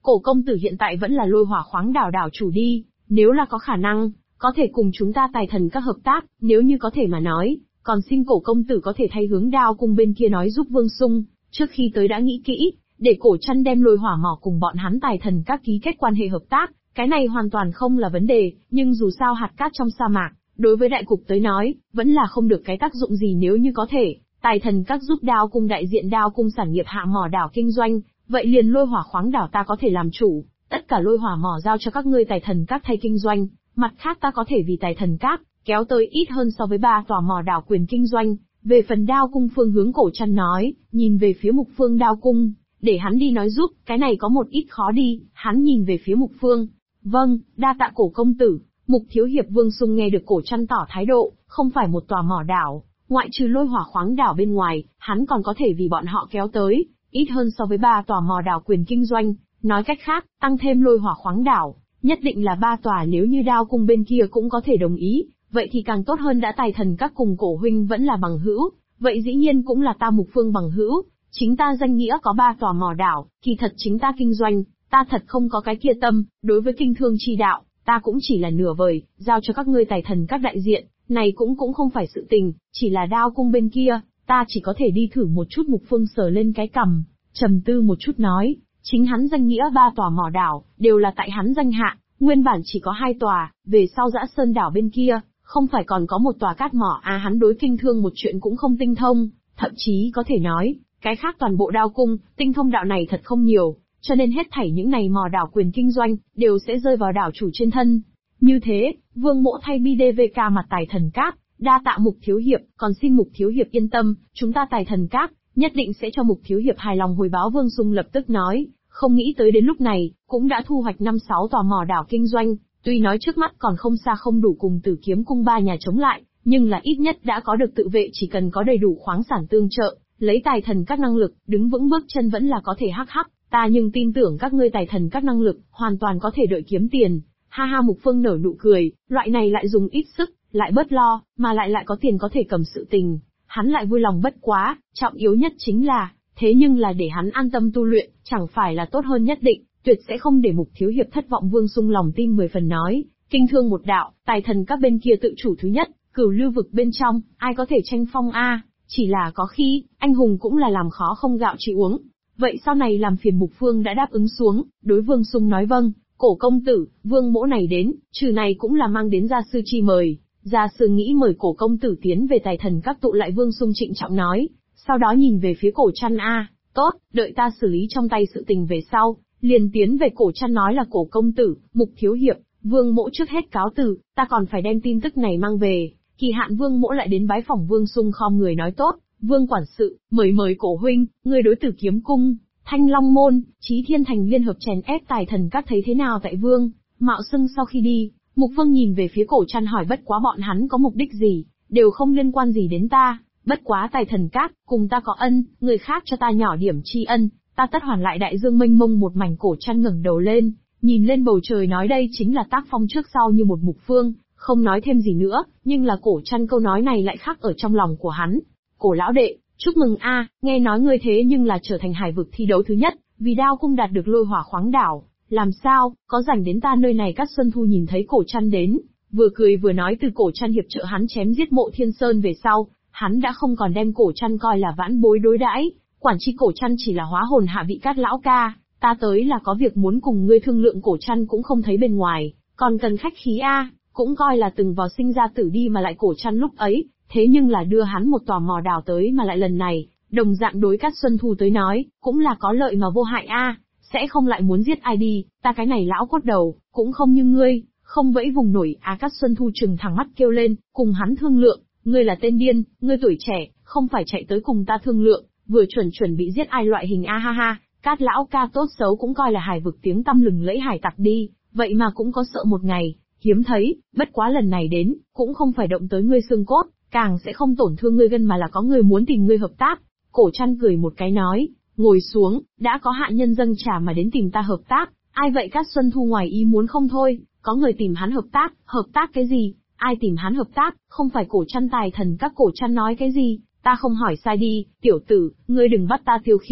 cổ công tử hiện tại vẫn là Lôi Hỏa Khoáng đảo đảo chủ đi, nếu là có khả năng, có thể cùng chúng ta Tài Thần các hợp tác, nếu như có thể mà nói, còn xin cổ công tử có thể thay hướng Đao cung bên kia nói giúp Vương Sung, trước khi tới đã nghĩ kỹ, để cổ chân đem Lôi Hỏa mỏ cùng bọn hắn Tài Thần các ký kết quan hệ hợp tác, cái này hoàn toàn không là vấn đề, nhưng dù sao hạt cát trong sa mạc, đối với đại cục tới nói, vẫn là không được cái tác dụng gì. Nếu như có thể, Tài Thần các giúp Đao cung đại diện Đao cung sản nghiệp hạ mỏ đảo kinh doanh, vậy liền Lôi Hỏa Khoáng đảo ta có thể làm chủ, tất cả Lôi Hỏa mỏ giao cho các ngươi Tài Thần các thay kinh doanh, mặt khác ta có thể vì Tài Thần các kéo tới ít hơn so với 3 tòa mỏ đảo quyền kinh doanh. Về phần Đao cung phương hướng cổ chân nói, nhìn về phía Mục Phương Đao cung, để hắn đi nói giúp, cái này có một ít khó đi, hắn nhìn về phía Mục Phương. Vâng, đa tạ cổ công tử. Mục thiếu hiệp Vương Sung nghe được cổ chân tỏ thái độ, không phải một tòa mỏ đảo, ngoại trừ Lôi Hỏa Khoáng đảo bên ngoài, hắn còn có thể vì bọn họ kéo tới ít hơn so với 3 tòa mỏ đảo quyền kinh doanh, nói cách khác, tăng thêm Lôi Hỏa Khoáng đảo, nhất định là 3 tòa. Nếu như Đao cung bên kia cũng có thể đồng ý, vậy thì càng tốt hơn. Đã Tài Thần các cùng cổ huynh vẫn là bằng hữu, vậy dĩ nhiên cũng là ta Mục Phương bằng hữu, chính ta danh nghĩa có 3 tòa mỏ đảo, kỳ thật chính ta kinh doanh, ta thật không có cái kia tâm, đối với kinh thương chi đạo, ta cũng chỉ là nửa vời, giao cho các ngươi Tài Thần các đại diện, này cũng không phải sự tình, chỉ là Đao cung bên kia, ta chỉ có thể đi thử một chút. Mục Phương sờ lên cái cằm, trầm tư một chút nói, chính hắn danh nghĩa 3 tòa mỏ đảo, đều là tại hắn danh hạ, nguyên bản chỉ có 2 tòa, về sau Dã Sơn đảo bên kia, không phải còn có một tòa cát mỏ à. Hắn đối kinh thương một chuyện cũng không tinh thông, thậm chí có thể nói, cái khác toàn bộ Đao cung, tinh thông đạo này thật không nhiều, cho nên hết thảy những này mỏ đảo quyền kinh doanh, đều sẽ rơi vào đảo chủ trên thân. Như thế, Vương Mỗ thay BDVK mặt Tài Thần các, đa tạ Mục thiếu hiệp, còn xin Mục thiếu hiệp yên tâm, chúng ta Tài Thần các, nhất định sẽ cho Mục thiếu hiệp hài lòng hồi báo. Vương Sung lập tức nói, không nghĩ tới đến lúc này, cũng đã thu hoạch 5-6 tòa mỏ đảo kinh doanh, tuy nói trước mắt còn không xa không đủ cùng Tử Kiếm cung 3 nhà chống lại, nhưng là ít nhất đã có được tự vệ. Chỉ cần có đầy đủ khoáng sản tương trợ, lấy Tài Thần các năng lực, đứng vững bước chân vẫn là có thể hắc. Ta nhưng tin tưởng các ngươi Tài Thần các năng lực, hoàn toàn có thể đợi kiếm tiền. Ha ha. Mục Phương nở nụ cười, loại này lại dùng ít sức, lại bớt lo, mà lại có tiền có thể cầm sự tình, hắn lại vui lòng bất quá. Trọng yếu nhất chính là, thế nhưng là để hắn an tâm tu luyện, chẳng phải là tốt hơn. Nhất định, tuyệt sẽ không để Mục thiếu hiệp thất vọng. Vương Sung lòng tin 10 phần nói, kinh thương một đạo, Tài Thần các bên kia tự chủ thứ nhất, Cửu Lưu vực bên trong, ai có thể tranh phong a? Chỉ là có khi, anh hùng cũng là làm khó không gạo chỉ uống. Vậy sau này làm phiền Mục Phương đã đáp ứng xuống, đối Vương Sung nói vâng, cổ công tử, Vương Mỗ này đến, trừ này cũng là mang đến gia sư chi mời, gia sư nghĩ mời cổ công tử tiến về Tài Thần các tụ lại. Vương Sung trịnh trọng nói, sau đó nhìn về phía cổ chăn a, tốt, đợi ta xử lý trong tay sự tình về sau, liền tiến về. Cổ chăn nói là cổ công tử, Mục thiếu hiệp, Vương Mỗ trước hết cáo từ, ta còn phải đem tin tức này mang về, kỳ hạn Vương Mỗ lại đến bái phỏng. Vương Sung khom người nói tốt. Vương quản sự, mời cổ huynh, người đối Tử Kiếm cung, Thanh Long môn, Chí Thiên thành liên hợp chèn ép Tài Thần các thấy thế nào tại Vương Mạo Xưng. Sau khi đi, Mục Vương nhìn về phía cổ chăn hỏi, bất quá bọn hắn có mục đích gì, đều không liên quan gì đến ta, bất quá Tài Thần các, cùng ta có ân, người khác cho ta nhỏ điểm tri ân, ta tất hoàn lại. Đại dương mênh mông một mảnh. Cổ chăn ngẩng đầu lên, nhìn lên bầu trời nói, đây chính là tác phong trước sau như một. Mục Vương không nói thêm gì nữa, nhưng là cổ chăn câu nói này lại khắc ở trong lòng của hắn. Cổ lão đệ, chúc mừng a, nghe nói ngươi thế nhưng là trở thành hải vực thi đấu thứ nhất, vì Đao cung đạt được Lôi Hỏa Khoáng đảo, làm sao, có rảnh đến ta nơi này? Cát Xuân Thu nhìn thấy cổ chăn đến, vừa cười vừa nói, từ cổ chăn hiệp trợ hắn chém giết Mộ Thiên Sơn về sau, hắn đã không còn đem cổ chăn coi là vãn bối đối đãi, quản chi cổ chăn chỉ là hóa hồn hạ vị. Cát lão ca, ta tới là có việc muốn cùng ngươi thương lượng. Cổ chăn cũng không thấy bên ngoài, còn cần khách khí a, cũng coi là từng vào sinh ra tử đi. Mà lại cổ chăn lúc ấy, thế nhưng là đưa hắn một tòa mỏ đảo tới, mà lại lần này, đồng dạng đối Cát Xuân Thu tới nói, cũng là có lợi mà vô hại a, sẽ không lại muốn giết ai đi, ta cái này lão cốt đầu, cũng không như ngươi, không vẫy vùng nổi à. Cát Xuân Thu trừng thẳng mắt kêu lên, cùng hắn thương lượng, ngươi là tên điên, ngươi tuổi trẻ, không phải chạy tới cùng ta thương lượng, vừa chuẩn bị giết ai loại hình a ha ha. Cát lão ca tốt xấu cũng coi là hải vực tiếng tăm lừng lẫy hải tặc đi, vậy mà cũng có sợ một ngày, hiếm thấy, bất quá lần này đến, cũng không phải động tới ngươi xương cốt, càng sẽ không tổn thương ngươi gân, mà là có người muốn tìm ngươi hợp tác. Cổ chăn cười một cái nói, ngồi xuống, đã có hạ nhân dâng trà mà đến tìm ta hợp tác, ai vậy? Cát Xuân Thu ngoài ý muốn không thôi, có người tìm hắn hợp tác cái gì? Ai tìm hắn hợp tác, không phải cổ chăn Tài Thần các? Cổ chăn nói cái gì? Ta không hỏi sai đi, tiểu tử, ngươi đừng bắt ta tiêu khiển,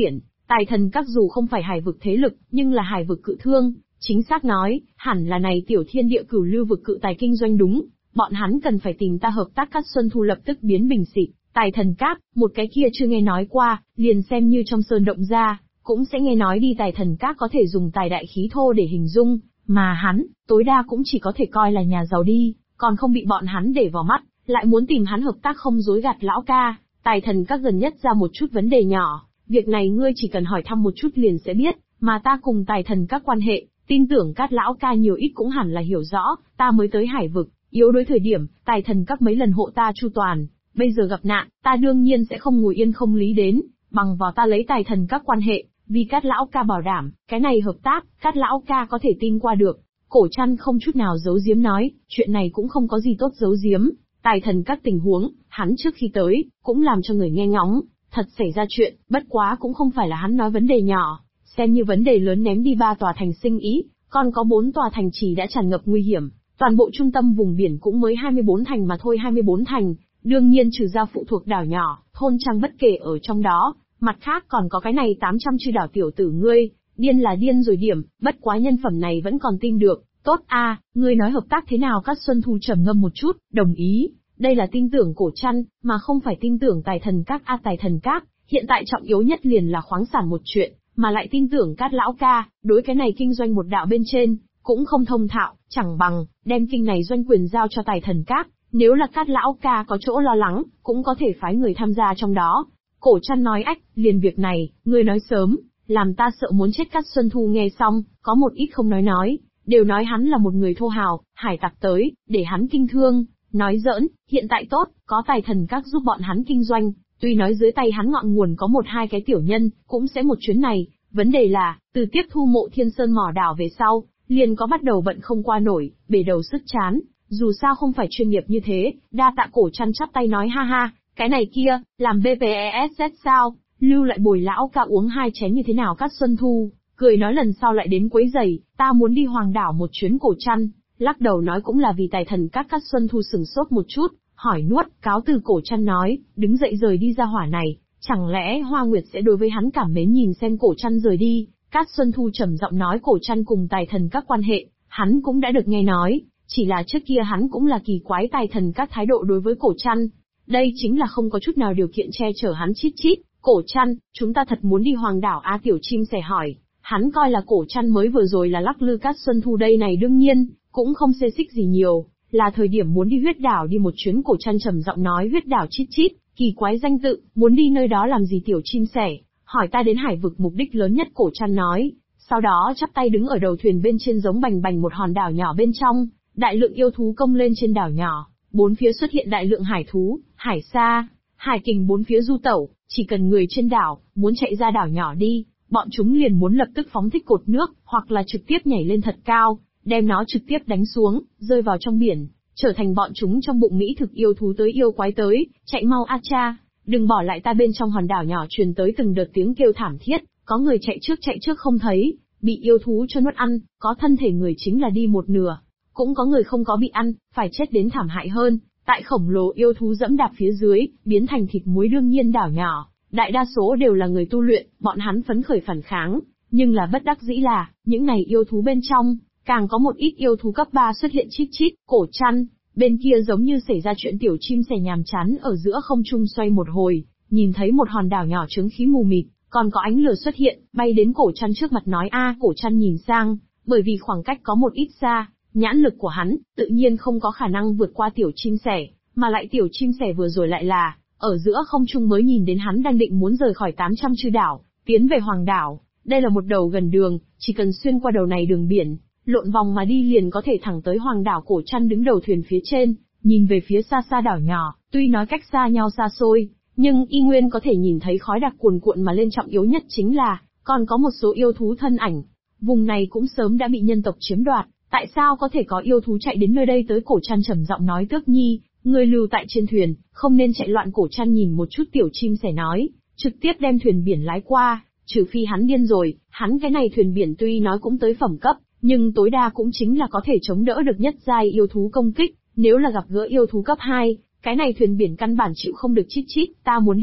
Tài thần các dù không phải hải vực thế lực, nhưng là hải vực cự thương, chính xác nói, hẳn là này tiểu thiên địa cửu lưu vực cự tài kinh doanh đúng, bọn hắn cần phải tìm ta hợp tác. Cát Xuân Thu lập tức biến bình xịt, tài thần các, một cái kia chưa nghe nói qua, liền xem như trong sơn động ra, cũng sẽ nghe nói đi. Tài thần các có thể dùng tài đại khí thô để hình dung, mà hắn, tối đa cũng chỉ có thể coi là nhà giàu đi, còn không bị bọn hắn để vào mắt, lại muốn tìm hắn hợp tác không dối gạt lão ca. Tài thần các gần nhất ra một chút vấn đề nhỏ, việc này ngươi chỉ cần hỏi thăm một chút liền sẽ biết, mà ta cùng tài thần các quan hệ, tin tưởng Cát lão ca nhiều ít cũng hẳn là hiểu rõ, ta mới tới hải vực, yếu đối thời điểm, tài thần các mấy lần hộ ta chu toàn, bây giờ gặp nạn, ta đương nhiên sẽ không ngồi yên không lý đến, bằng vào ta lấy tài thần các quan hệ, vì Cát lão ca bảo đảm, cái này hợp tác, Cát lão ca có thể tin qua được. Cổ Trăn không chút nào giấu giếm nói, chuyện này cũng không có gì tốt giấu giếm, tài thần các tình huống, hắn trước khi tới, cũng làm cho người nghe ngóng, thật xảy ra chuyện, bất quá cũng không phải là hắn nói vấn đề nhỏ, xem như vấn đề lớn. Ném đi 3 tòa thành Sinh Ý, còn có 4 tòa thành trì đã tràn ngập nguy hiểm, toàn bộ trung tâm vùng biển cũng mới 24 thành mà thôi. 24 thành, đương nhiên trừ ra phụ thuộc đảo nhỏ, thôn trang bất kể ở trong đó, mặt khác còn có cái này 800 chư đảo. Tiểu tử ngươi, điên là điên rồi điểm, bất quá nhân phẩm này vẫn còn tin được. Tốt a, ngươi nói hợp tác thế nào? Cát Xuân Thu trầm ngâm một chút, đồng ý. Đây là tin tưởng Cổ Trăn, mà không phải tin tưởng tài thần các. Tài thần các, hiện tại trọng yếu nhất liền là khoáng sản một chuyện, mà lại tin tưởng Cát lão ca, đối cái này kinh doanh một đạo bên trên, cũng không thông thạo, chẳng bằng, đem kinh này doanh quyền giao cho tài thần các, nếu là Cát lão ca có chỗ lo lắng, cũng có thể phái người tham gia trong đó. Cổ Trăn nói ách, liền việc này, ngươi nói sớm, làm ta sợ muốn chết. Cát Xuân Thu nghe xong, có một ít không nói, đều nói hắn là một người thô hào, hải tặc tới, để hắn kinh thương, nói giỡn, hiện tại tốt, có tài thần các giúp bọn hắn kinh doanh, tuy nói dưới tay hắn ngọn nguồn có 1-2 cái tiểu nhân, cũng sẽ một chuyến này, vấn đề là, từ tiếp thu Mộ Thiên Sơn mỏ đảo về sau, liền có bắt đầu bận không qua nổi, bể đầu sứt chán, dù sao không phải chuyên nghiệp như thế. Đa tạ. Cổ Trăn chắp tay nói ha ha, cái này kia, làm BPSS sao, lưu lại bồi lão ca uống 2 chén như thế nào? Cát Xuân Thu cười nói lần sau lại đến quấy giày, ta muốn đi Hoàng đảo một chuyến. Cổ Trăn lắc đầu nói cũng là vì tài thần các. Cát Xuân Thu sửng sốt một chút, hỏi nuốt, cáo từ. Cổ Trăn nói, đứng dậy rời đi. Ra hỏa này, chẳng lẽ Hoa Nguyệt sẽ đối với hắn cảm mến? Nhìn xem Cổ Trăn rời đi, Cát Xuân Thu trầm giọng nói, Cổ Trăn cùng tài thần các quan hệ, hắn cũng đã được nghe nói, chỉ là trước kia hắn cũng là kỳ quái tài thần các thái độ đối với Cổ Trăn, đây chính là không có chút nào điều kiện che chở hắn. Chít chít, Cổ Trăn, chúng ta thật muốn đi Hoàng đảo a? Tiểu chim sẻ hỏi, hắn coi là Cổ Trăn mới vừa rồi là lắc lư Cát Xuân Thu đây này, đương nhiên cũng không xê xích gì nhiều, là thời điểm muốn đi Huyết đảo đi một chuyến. Cổ Trăn trầm giọng nói, Huyết đảo? Chít chít, kỳ quái danh tự, muốn đi nơi đó làm gì? Tiểu chim sẻ hỏi, ta đến hải vực mục đích lớn nhất. Cổ Trăn nói, sau đó chắp tay đứng ở đầu thuyền bên trên, giống bành bành một hòn đảo nhỏ bên trong, đại lượng yêu thú công lên trên đảo nhỏ, bốn phía xuất hiện đại lượng hải thú, hải sa, hải kình bốn phía du tẩu, chỉ cần người trên đảo muốn chạy ra đảo nhỏ đi, bọn chúng liền muốn lập tức phóng thích cột nước, hoặc là trực tiếp nhảy lên thật cao, đem nó trực tiếp đánh xuống, rơi vào trong biển, trở thành bọn chúng trong bụng mỹ thực. Yêu thú tới, yêu quái tới, chạy mau a cha, đừng bỏ lại ta. Bên trong hòn đảo nhỏ truyền tới từng đợt tiếng kêu thảm thiết, có người chạy trước không thấy, bị yêu thú cho nuốt ăn, có thân thể người chính là đi một nửa, cũng có người không có bị ăn, phải chết đến thảm hại hơn, tại khổng lồ yêu thú dẫm đạp phía dưới, biến thành thịt muối. Đương nhiên đảo nhỏ, đại đa số đều là người tu luyện, bọn hắn phấn khởi phản kháng, nhưng là bất đắc dĩ là, những này yêu thú bên trong, càng có một ít yêu thú cấp 3 xuất hiện. Chít chít, Cổ Trăn, bên kia giống như xảy ra chuyện. Tiểu chim sẻ nhàm chán ở giữa không trung xoay một hồi, nhìn thấy một hòn đảo nhỏ chướng khí mù mịt, còn có ánh lửa xuất hiện, bay đến Cổ Trăn trước mặt nói a. Cổ Trăn nhìn sang, bởi vì khoảng cách có một ít xa, nhãn lực của hắn, tự nhiên không có khả năng vượt qua tiểu chim sẻ, mà lại tiểu chim sẻ vừa rồi lại là, ở giữa không trung mới nhìn đến hắn đang định muốn rời khỏi 800 chư đảo, tiến về Hoàng đảo. Đây là một đầu gần đường, chỉ cần xuyên qua đầu này đường biển, lộn vòng mà đi liền có thể thẳng tới Hoàng đảo. Cổ Trăn đứng đầu thuyền phía trên, nhìn về phía xa xa đảo nhỏ, tuy nói cách xa nhau xa xôi, nhưng y nguyên có thể nhìn thấy khói đặc cuồn cuộn mà lên. Trọng yếu nhất chính là, còn có một số yêu thú thân ảnh. Vùng này cũng sớm đã bị nhân tộc chiếm đoạt, tại sao có thể có yêu thú chạy đến nơi đây tới? Cổ Trăn trầm giọng nói, Tước Nhi, người lưu tại trên thuyền, không nên chạy loạn. Cổ Trăn nhìn một chút tiểu chim sẻ nói, trực tiếp đem thuyền biển lái qua, trừ phi hắn điên rồi, hắn cái này thuyền biển tuy nói cũng tới phẩm cấp, nhưng tối đa cũng chính là có thể chống đỡ được nhất giai yêu thú công kích, nếu là gặp gỡ yêu thú cấp 2, cái này thuyền biển căn bản chịu không được. Chít chít, ta muốn đi,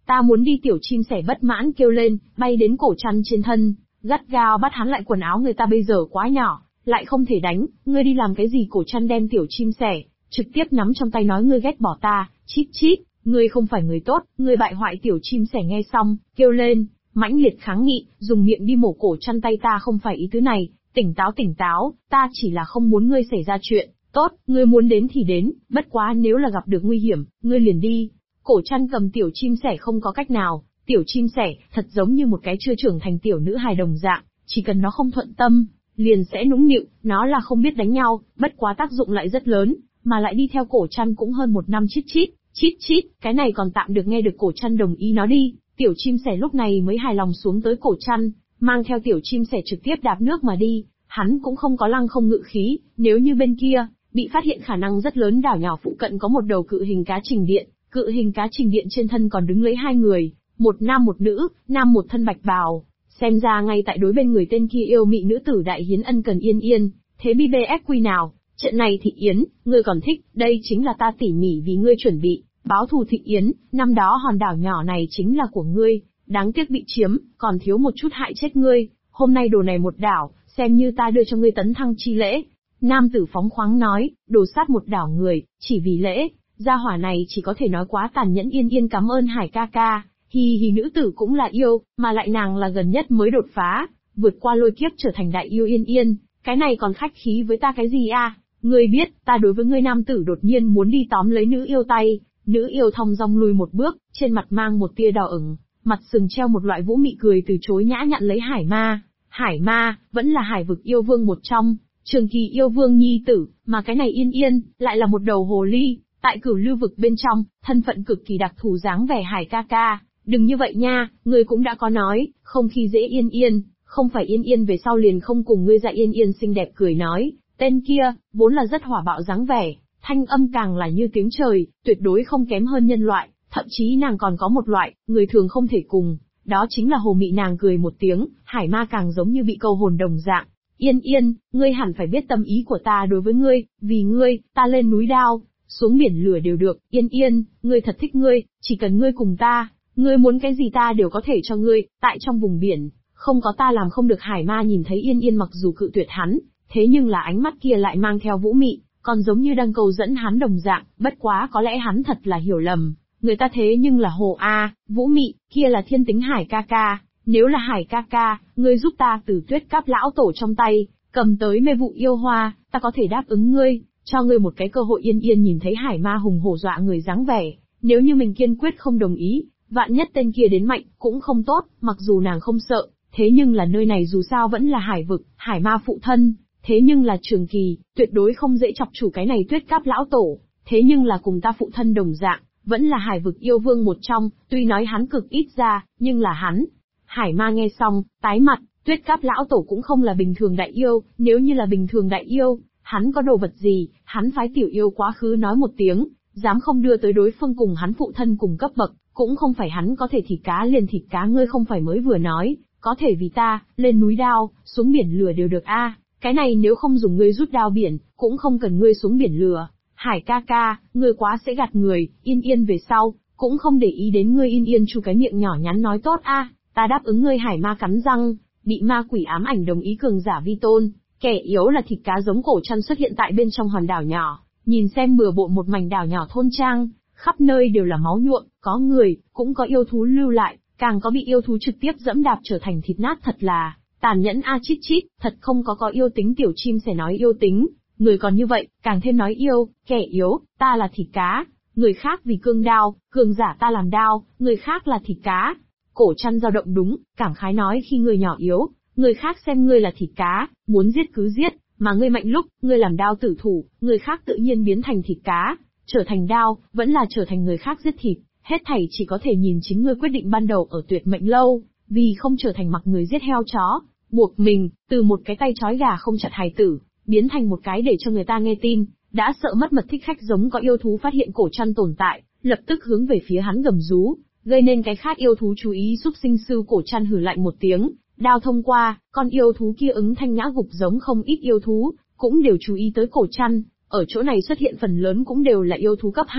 Ta muốn đi. Tiểu chim sẻ bất mãn kêu lên, bay đến cổ chăn trên thân, gắt gao bắt hắn lại. Quần áo người ta bây giờ quá nhỏ, lại không thể đánh, ngươi đi làm cái gì? Cổ chăn đem tiểu chim sẻ trực tiếp nắm trong tay nói, ngươi ghét bỏ ta, chít chít, ngươi không phải người tốt, ngươi bại hoại. Tiểu chim sẻ nghe xong, kêu lên, mãnh liệt kháng nghị, dùng miệng đi mổ cổ chăn. Tay ta không phải ý tứ này, tỉnh táo, ta chỉ là không muốn ngươi xảy ra chuyện. Tốt, ngươi muốn đến thì đến, bất quá nếu là gặp được nguy hiểm, ngươi liền đi. Cổ chăn cầm tiểu chim sẻ không có cách nào, tiểu chim sẻ, thật giống như một cái chưa trưởng thành tiểu nữ hài đồng dạng, chỉ cần nó không thuận tâm, liền sẽ nũng nịu. Nó là không biết đánh nhau, bất quá tác dụng lại rất lớn, mà lại đi theo cổ chăn cũng hơn 1 năm. Chít chít, cái này còn tạm được. Nghe được cổ chăn đồng ý nó đi, tiểu chim sẻ lúc này mới hài lòng xuống tới cổ chăn, mang theo tiểu chim sẻ trực tiếp đạp nước mà đi. Hắn cũng không có lăng không ngự khí, nếu như bên kia bị phát hiện khả năng rất lớn đảo nhỏ phụ cận có một đầu cự hình cá trình điện. Cự hình cá trình điện trên thân còn đứng lấy 2 người, một nam một nữ, nam một thân bạch bào, xem ra ngay tại đối bên người tên kia yêu mị nữ tử đại hiến ân cần Yên Yên. Thế BBFQ nào, trận này Thị Yến, ngươi còn thích, đây chính là ta tỉ mỉ vì ngươi chuẩn bị, báo thù. Thị Yến, năm đó hòn đảo nhỏ này chính là của ngươi, đáng tiếc bị chiếm, còn thiếu một chút hại chết ngươi, hôm nay đồ này một đảo, xem như ta đưa cho ngươi tấn thăng chi lễ. Nam tử phóng khoáng nói, đồ sát một đảo người, chỉ vì lễ. Gia hỏa này chỉ có thể nói quá tàn nhẫn. Yên Yên cảm ơn Hải ca ca. Hi hi, nữ tử cũng là yêu, mà lại nàng là gần nhất mới đột phá, vượt qua lôi kiếp trở thành đại yêu. Yên Yên, cái này còn khách khí với ta cái gì a? Ngươi biết, ta đối với ngươi. Nam tử đột nhiên muốn đi tóm lấy nữ yêu tay, nữ yêu thong dong lùi một bước, trên mặt mang một tia đỏ ửng, mặt sừng treo một loại vũ mị cười từ chối nhã nhận lấy Hải ma. Hải ma, vẫn là Hải vực yêu vương một trong, Trường Kỳ yêu vương nhi tử, mà cái này Yên Yên, lại là một đầu hồ ly. Tại Cửu Lưu vực bên trong, thân phận cực kỳ đặc thù. Dáng vẻ Hải ca ca, đừng như vậy nha, ngươi cũng đã có nói, không khi dễ Yên Yên, không phải Yên Yên về sau liền không cùng ngươi dạy. Yên Yên xinh đẹp cười nói, tên kia, vốn là rất hỏa bạo dáng vẻ, thanh âm càng là như tiếng trời, tuyệt đối không kém hơn nhân loại, thậm chí nàng còn có một loại, người thường không thể cùng, đó chính là hồ mị. Nàng cười một tiếng, Hải ma càng giống như bị câu hồn đồng dạng. Yên Yên, ngươi hẳn phải biết tâm ý của ta đối với ngươi, vì ngươi, ta lên núi đao, xuống biển lửa đều được. Yên Yên, ngươi thật thích ngươi, chỉ cần ngươi cùng ta, ngươi muốn cái gì ta đều có thể cho ngươi, tại trong vùng biển, không có ta làm không được. Hải ma nhìn thấy Yên Yên mặc dù cự tuyệt hắn, thế nhưng là ánh mắt kia lại mang theo vũ mị, còn giống như đang cầu dẫn hắn đồng dạng, bất quá có lẽ hắn thật là hiểu lầm, người ta thế nhưng là hồ A, vũ mị, kia là thiên tính Hải ca ca, nếu là Hải ca ca, ngươi giúp ta từ Tuyết Cáp lão tổ trong tay, cầm tới mê vụ yêu hoa, ta có thể đáp ứng ngươi, cho ngươi một cái cơ hội. Yên Yên nhìn thấy Hải ma hùng hổ dọa người dáng vẻ, nếu như mình kiên quyết không đồng ý, vạn nhất tên kia đến mạnh, cũng không tốt. Mặc dù nàng không sợ, thế nhưng là nơi này dù sao vẫn là hải vực, Hải ma phụ thân, thế nhưng là Trường Kỳ, tuyệt đối không dễ chọc chủ cái này Tuyết Cáp lão tổ, thế nhưng là cùng ta phụ thân đồng dạng, vẫn là hải vực yêu vương một trong, tuy nói hắn cực ít ra, nhưng là hắn. Hải ma nghe xong, tái mặt, Tuyết Cáp lão tổ cũng không là bình thường đại yêu, nếu như là bình thường đại yêu, hắn có đồ vật gì, hắn phái tiểu yêu quá khứ nói một tiếng, dám không đưa tới đối phương cùng hắn phụ thân cùng cấp bậc, cũng không phải hắn có thể thịt cá liền thịt cá. Ngươi không phải mới vừa nói, có thể vì ta, lên núi đao, xuống biển lửa đều được a. Cái này nếu không dùng ngươi rút đao biển, cũng không cần ngươi xuống biển lửa. Hải ca ca, ngươi quá sẽ gạt người. Yên Yên về sau, cũng không để ý đến ngươi. Yên Yên chu cái miệng nhỏ nhắn nói tốt a, ta đáp ứng ngươi. Hải ma cắn răng, bị ma quỷ ám ảnh đồng ý. Cường giả vi tôn, kẻ yếu là thịt cá. Giống cổ chăn xuất hiện tại bên trong hòn đảo nhỏ, nhìn xem bừa bộn một mảnh đảo nhỏ thôn trang, khắp nơi đều là máu nhuộm, có người, cũng có yêu thú lưu lại, càng có bị yêu thú trực tiếp dẫm đạp trở thành thịt nát. Thật là tàn nhẫn a. Chít chít, thật không có yêu tính. Tiểu chim sẻ nói yêu tính, người còn như vậy, càng thêm nói yêu, kẻ yếu, ta là thịt cá, người khác vì cương đao, cường giả ta làm đao, người khác là thịt cá. Cổ chăn dao động đúng, cảm khái nói khi người nhỏ yếu, người khác xem ngươi là thịt cá, muốn giết cứ giết, mà ngươi mạnh lúc, ngươi làm đao tử thủ, người khác tự nhiên biến thành thịt cá, trở thành đao, vẫn là trở thành người khác giết thịt, hết thảy chỉ có thể nhìn chính ngươi quyết định ban đầu ở Tuyệt Mệnh Lâu, vì không trở thành mặc người giết heo chó, buộc mình, từ một cái tay trói gà không chặt hài tử, biến thành một cái để cho người ta nghe tin, đã sợ mất mật thích khách. Giống có yêu thú phát hiện cổ chăn tồn tại, lập tức hướng về phía hắn gầm rú, gây nên cái khác yêu thú chú ý. Giúp sinh sư. Cổ chăn hừ lạnh một tiếng, đao thông qua, con yêu thú kia ứng thanh ngã gục. Giống không ít yêu thú, cũng đều chú ý tới cổ chăn, ở chỗ này xuất hiện phần lớn cũng đều là yêu thú cấp 2,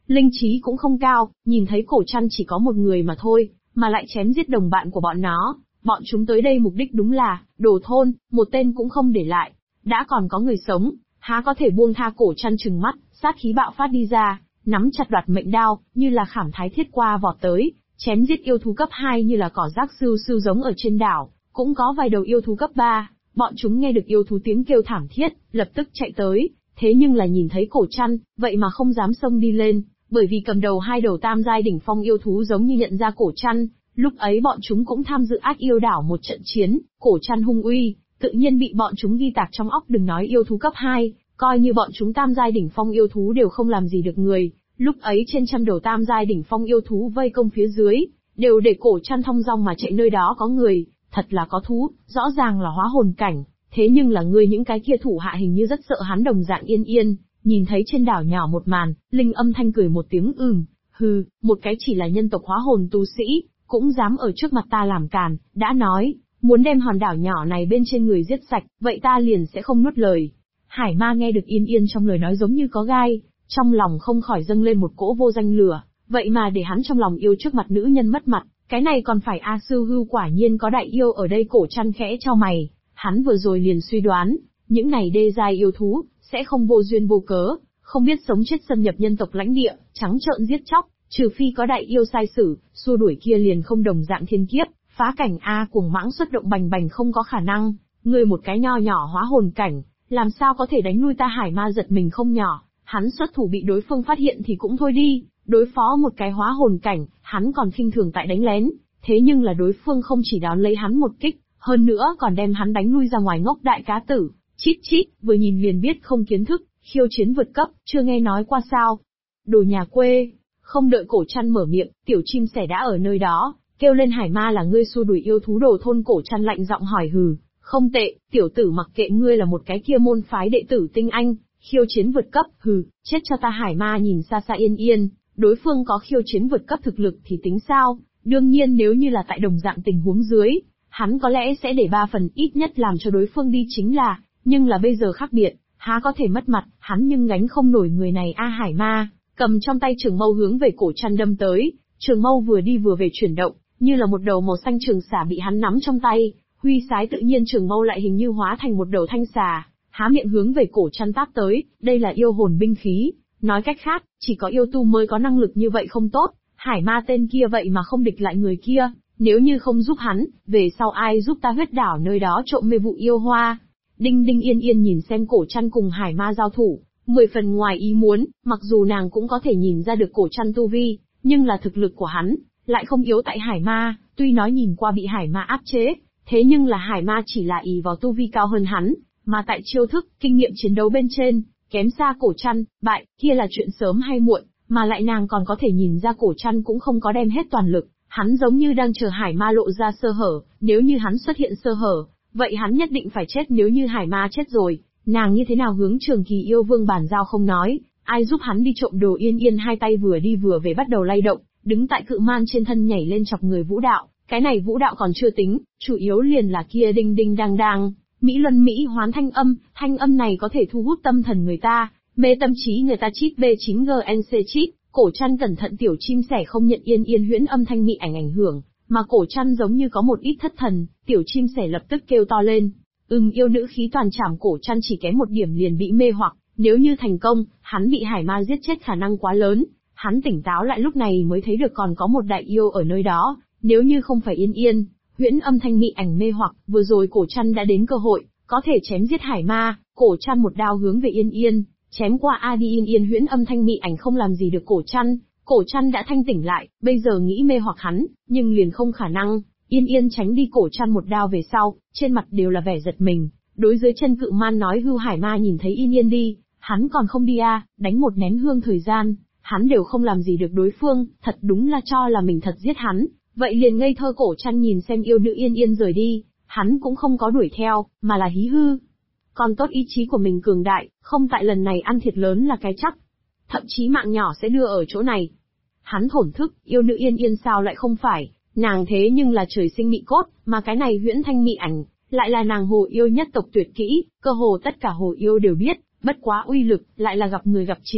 linh trí cũng không cao, nhìn thấy cổ trăn chỉ có một người mà thôi, mà lại chém giết đồng bạn của bọn nó. Bọn chúng tới đây mục đích đúng là, đổ thôn, một tên cũng không để lại. Đã còn có người sống, há có thể buông tha. Cổ trăn trừng mắt, sát khí bạo phát đi ra, nắm chặt đoạt mệnh đao, như là khảm thái thiết qua vọt tới, chém giết yêu thú cấp 2 như là cỏ rác sưu sưu giống ở trên đảo, cũng có vài đầu yêu thú cấp 3. Bọn chúng nghe được yêu thú tiếng kêu thảm thiết, lập tức chạy tới, thế nhưng là nhìn thấy cổ trăn, vậy mà không dám xông đi lên, bởi vì cầm đầu hai đầu tam giai đỉnh phong yêu thú giống như nhận ra cổ trăn. Lúc ấy bọn chúng cũng tham dự ác yêu đảo một trận chiến, cổ trăn hung uy, tự nhiên bị bọn chúng ghi tạc trong óc. Đừng nói yêu thú cấp 2, coi như bọn chúng tam giai đỉnh phong yêu thú đều không làm gì được người. Lúc ấy trên trăm đầu tam giai đỉnh phong yêu thú vây công phía dưới, đều để cổ trăn thong dong mà chạy. Nơi đó có người, thật là có thú, rõ ràng là hóa hồn cảnh, thế nhưng là người những cái kia thủ hạ hình như rất sợ hắn đồng dạng. Yên Yên nhìn thấy trên đảo nhỏ một màn, Linh âm thanh cười một tiếng hừ, một cái chỉ là nhân tộc hóa hồn tu sĩ, cũng dám ở trước mặt ta làm càn, đã nói, muốn đem hòn đảo nhỏ này bên trên người giết sạch, vậy ta liền sẽ không nuốt lời. Hải ma nghe được Yên Yên trong lời nói giống như có gai, trong lòng không khỏi dâng lên một cỗ vô danh lửa, vậy mà để hắn trong lòng yêu trước mặt nữ nhân mất mặt, cái này còn phải A Sư Hưu quả nhiên có đại yêu ở đây. Cổ trăn khẽ chau mày, hắn vừa rồi liền suy đoán, những này đê giai yêu thú, sẽ không vô duyên vô cớ, không biết sống chết xâm nhập nhân tộc lãnh địa, trắng trợn giết chóc, trừ phi có đại yêu sai sử, xua đuổi kia liền không đồng dạng thiên kiếp, phá cảnh A cuồng mãng xuất động bành bành không có khả năng, ngươi một cái nho nhỏ hóa hồn cảnh, làm sao có thể đánh lui ta. Hải ma giật mình không nhỏ, hắn xuất thủ bị đối phương phát hiện thì cũng thôi đi, đối phó một cái hóa hồn cảnh, hắn còn khinh thường tại đánh lén, thế nhưng là đối phương không chỉ đón lấy hắn một kích, hơn nữa còn đem hắn đánh lui ra ngoài. Ngốc đại cá tử, chít chít, vừa nhìn liền biết không kiến thức, khiêu chiến vượt cấp, chưa nghe nói qua sao? Đồ nhà quê. Không đợi cổ trăn mở miệng, tiểu chim sẻ đã ở nơi đó, kêu lên Hải ma là ngươi xua đuổi yêu thú đồ thôn. Cổ trăn lạnh giọng hỏi hừ, không tệ, tiểu tử mặc kệ ngươi là một cái kia môn phái đệ tử tinh anh, khiêu chiến vượt cấp, hừ, chết cho ta. Hải ma nhìn xa xa Yên Yên, đối phương có khiêu chiến vượt cấp thực lực thì tính sao, đương nhiên nếu như là tại đồng dạng tình huống dưới, hắn có lẽ sẽ để 3 phần ít nhất làm cho đối phương đi chính là, nhưng là bây giờ khác biệt, há có thể mất mặt, hắn nhưng gánh không nổi người này. Hải ma cầm trong tay trường mâu hướng về cổ trăn đâm tới, trường mâu vừa đi vừa về chuyển động, như là một đầu màu xanh trường xà bị hắn nắm trong tay, huy sái tự nhiên trường mâu lại hình như hóa thành một đầu thanh xà, há miệng hướng về cổ trăn táp tới. Đây là yêu hồn binh khí, nói cách khác, chỉ có yêu tu mới có năng lực như vậy. Không tốt, Hải ma tên kia vậy mà không địch lại người kia, nếu như không giúp hắn, về sau ai giúp ta huyết đảo nơi đó trộm mê vụ yêu hoa. Đinh đinh. Yên Yên nhìn xem cổ trăn cùng Hải ma giao thủ, 10 phần ngoài ý muốn, mặc dù nàng cũng có thể nhìn ra được cổ trăn tu vi, nhưng là thực lực của hắn, lại không yếu tại Hải ma, tuy nói nhìn qua bị Hải ma áp chế, thế nhưng là Hải ma chỉ là ỷ vào tu vi cao hơn hắn, mà tại chiêu thức, kinh nghiệm chiến đấu bên trên, kém xa cổ trăn. Bại, kia là chuyện sớm hay muộn, mà lại nàng còn có thể nhìn ra cổ trăn cũng không có đem hết toàn lực, hắn giống như đang chờ Hải ma lộ ra sơ hở, nếu như hắn xuất hiện sơ hở, vậy hắn nhất định phải chết. Nếu như Hải ma chết rồi, nàng như thế nào hướng Trường Kỳ yêu vương bàn giao không nói, ai giúp hắn đi trộm đồ. Yên Yên hai tay vừa đi vừa về bắt đầu lay động, đứng tại cự man trên thân nhảy lên chọc người vũ đạo, cái này vũ đạo còn chưa tính, chủ yếu liền là kia đinh đinh đang đang, Mỹ luân Mỹ hoán thanh âm này có thể thu hút tâm thần người ta, mê tâm trí người ta. Chít B9GNC chít, cổ trăn cẩn thận, tiểu chim sẻ không nhận Yên Yên huyễn âm thanh mị ảnh hưởng, mà cổ trăn giống như có một ít thất thần, tiểu chim sẻ lập tức kêu to lên. Yêu nữ khí toàn trảm. Cổ trăn chỉ kém một điểm liền bị mê hoặc, nếu như thành công, hắn bị Hải ma giết chết khả năng quá lớn. Hắn tỉnh táo lại lúc này mới thấy được còn có một đại yêu ở nơi đó, nếu như không phải Yên Yên, huyễn âm thanh mị ảnh mê hoặc, vừa rồi cổ trăn đã đến cơ hội, có thể chém giết Hải ma. Cổ trăn một đao hướng về Yên Yên, chém qua đi. Yên Yên huyễn âm thanh mị ảnh không làm gì được cổ trăn đã thanh tỉnh lại, bây giờ nghĩ mê hoặc hắn, nhưng liền không khả năng. Yên Yên tránh đi cổ trăn một đao về sau, trên mặt đều là vẻ giật mình, đối dưới chân cự man nói hưu. Hải ma nhìn thấy Yên Yên đi, hắn còn không đi đánh một nén hương thời gian, hắn đều không làm gì được đối phương, thật đúng là cho là mình thật giết hắn, vậy liền ngây thơ. Cổ trăn nhìn xem yêu nữ Yên Yên rời đi, hắn cũng không có đuổi theo, mà là hí hư. Còn tốt ý chí của mình cường đại, không tại lần này ăn thiệt lớn là cái chắc. Thậm chí mạng nhỏ sẽ đưa ở chỗ này. Hắn thổn thức, yêu nữ Yên Yên sao lại không phải, nàng thế nhưng là trời sinh mị cốt, mà cái này huyễn thanh mị ảnh, lại là nàng hồ yêu nhất tộc tuyệt kỹ, cơ hồ tất cả hồ yêu đều biết, bất quá uy lực, lại là gặp người gặp trí,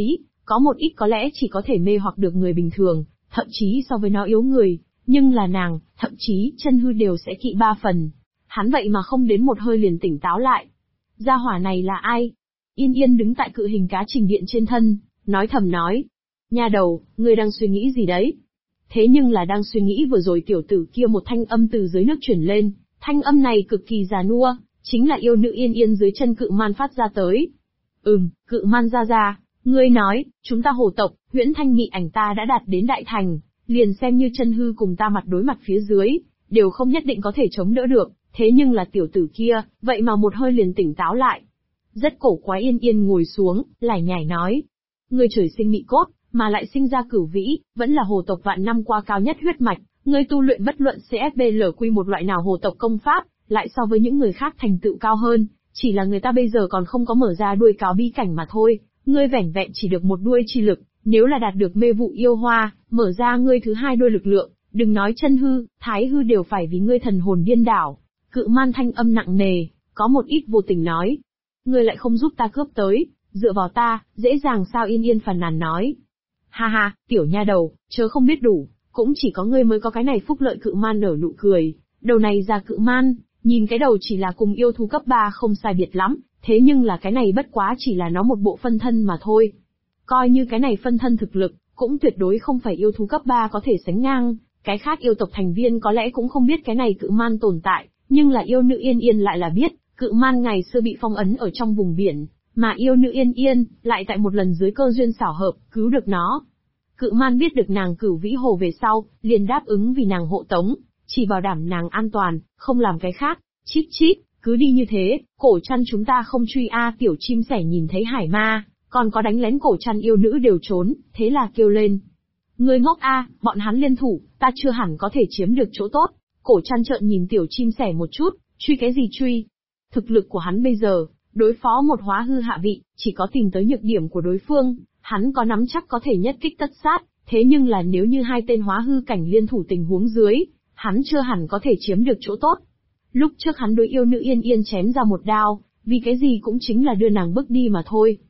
Có một ít có lẽ chỉ có thể mê hoặc được người bình thường, thậm chí so với nó yếu người, nhưng là nàng, thậm chí chân hư đều sẽ kỵ 3 phần. Hắn vậy mà không đến một hơi liền tỉnh táo lại. Gia hỏa này là ai? Yên Yên đứng tại cự hình cá trình điện trên thân, nói thầm nói. Nha đầu, ngươi đang suy nghĩ gì đấy? Thế nhưng là đang suy nghĩ vừa rồi tiểu tử kia một thanh âm từ dưới nước chuyển lên, thanh âm này cực kỳ già nua, chính là yêu nữ Yên Yên dưới chân cự man phát ra tới. Cự man ra, ngươi nói, chúng ta hồ tộc, huyễn thanh mị ảnh ta đã đạt đến đại thành, liền xem như chân hư cùng ta mặt đối mặt phía dưới, đều không nhất định có thể chống đỡ được, thế nhưng là tiểu tử kia, vậy mà một hơi liền tỉnh táo lại. Rất cổ quái. Yên Yên ngồi xuống, lải nhải nói. Ngươi trời sinh mị cốt, mà lại sinh ra cửu vĩ, vẫn là hồ tộc vạn năm qua cao nhất huyết mạch, ngươi tu luyện bất luận CFBLQ một loại nào hồ tộc công pháp, lại so với những người khác thành tựu cao hơn, chỉ là người ta bây giờ còn không có mở ra đuôi cáo bi cảnh mà thôi, ngươi vẻn vẹn chỉ được một đuôi chi lực, nếu là đạt được mê vụ yêu hoa, mở ra ngươi thứ 2 đuôi lực lượng, đừng nói chân hư, thái hư đều phải vì ngươi thần hồn điên đảo. Cự man thanh âm nặng nề, có một ít vô tình nói. Ngươi lại không giúp ta cướp tới, dựa vào ta, dễ dàng sao? Yên Yên phàn nàn nói. Ha, tiểu nha đầu, chớ không biết đủ, cũng chỉ có ngươi mới có cái này phúc lợi. Cự man nở nụ cười, đầu này già cự man, nhìn cái đầu chỉ là cùng yêu thú cấp 3 không sai biệt lắm, thế nhưng là cái này bất quá chỉ là nó một bộ phân thân mà thôi. Coi như cái này phân thân thực lực, cũng tuyệt đối không phải yêu thú cấp 3 có thể sánh ngang, cái khác yêu tộc thành viên có lẽ cũng không biết cái này cự man tồn tại, nhưng là yêu nữ Yên Yên lại là biết, cự man ngày xưa bị phong ấn ở trong vùng biển, mà yêu nữ Yên Yên, lại tại một lần dưới cơ duyên xảo hợp, cứu được nó. Cự man biết được nàng cửu vĩ hồ về sau, liền đáp ứng vì nàng hộ tống, chỉ bảo đảm nàng an toàn, không làm cái khác. Chít chít, cứ đi như thế, cổ chăn chúng ta không truy a. Tiểu chim sẻ nhìn thấy hải ma, còn có đánh lén cổ chăn yêu nữ đều trốn, thế là kêu lên. Ngươi ngốc a, bọn hắn liên thủ, ta chưa hẳn có thể chiếm được chỗ tốt. Cổ chăn trợn nhìn tiểu chim sẻ một chút, truy cái gì truy? Thực lực của hắn bây giờ, đối phó một hóa hư hạ vị, chỉ có tìm tới nhược điểm của đối phương, hắn có nắm chắc có thể nhất kích tất sát, thế nhưng là nếu như 2 tên hóa hư cảnh liên thủ tình huống dưới, hắn chưa hẳn có thể chiếm được chỗ tốt. Lúc trước hắn đối yêu nữ Yên Yên chém ra một đao, vì cái gì cũng chính là đưa nàng bước đi mà thôi.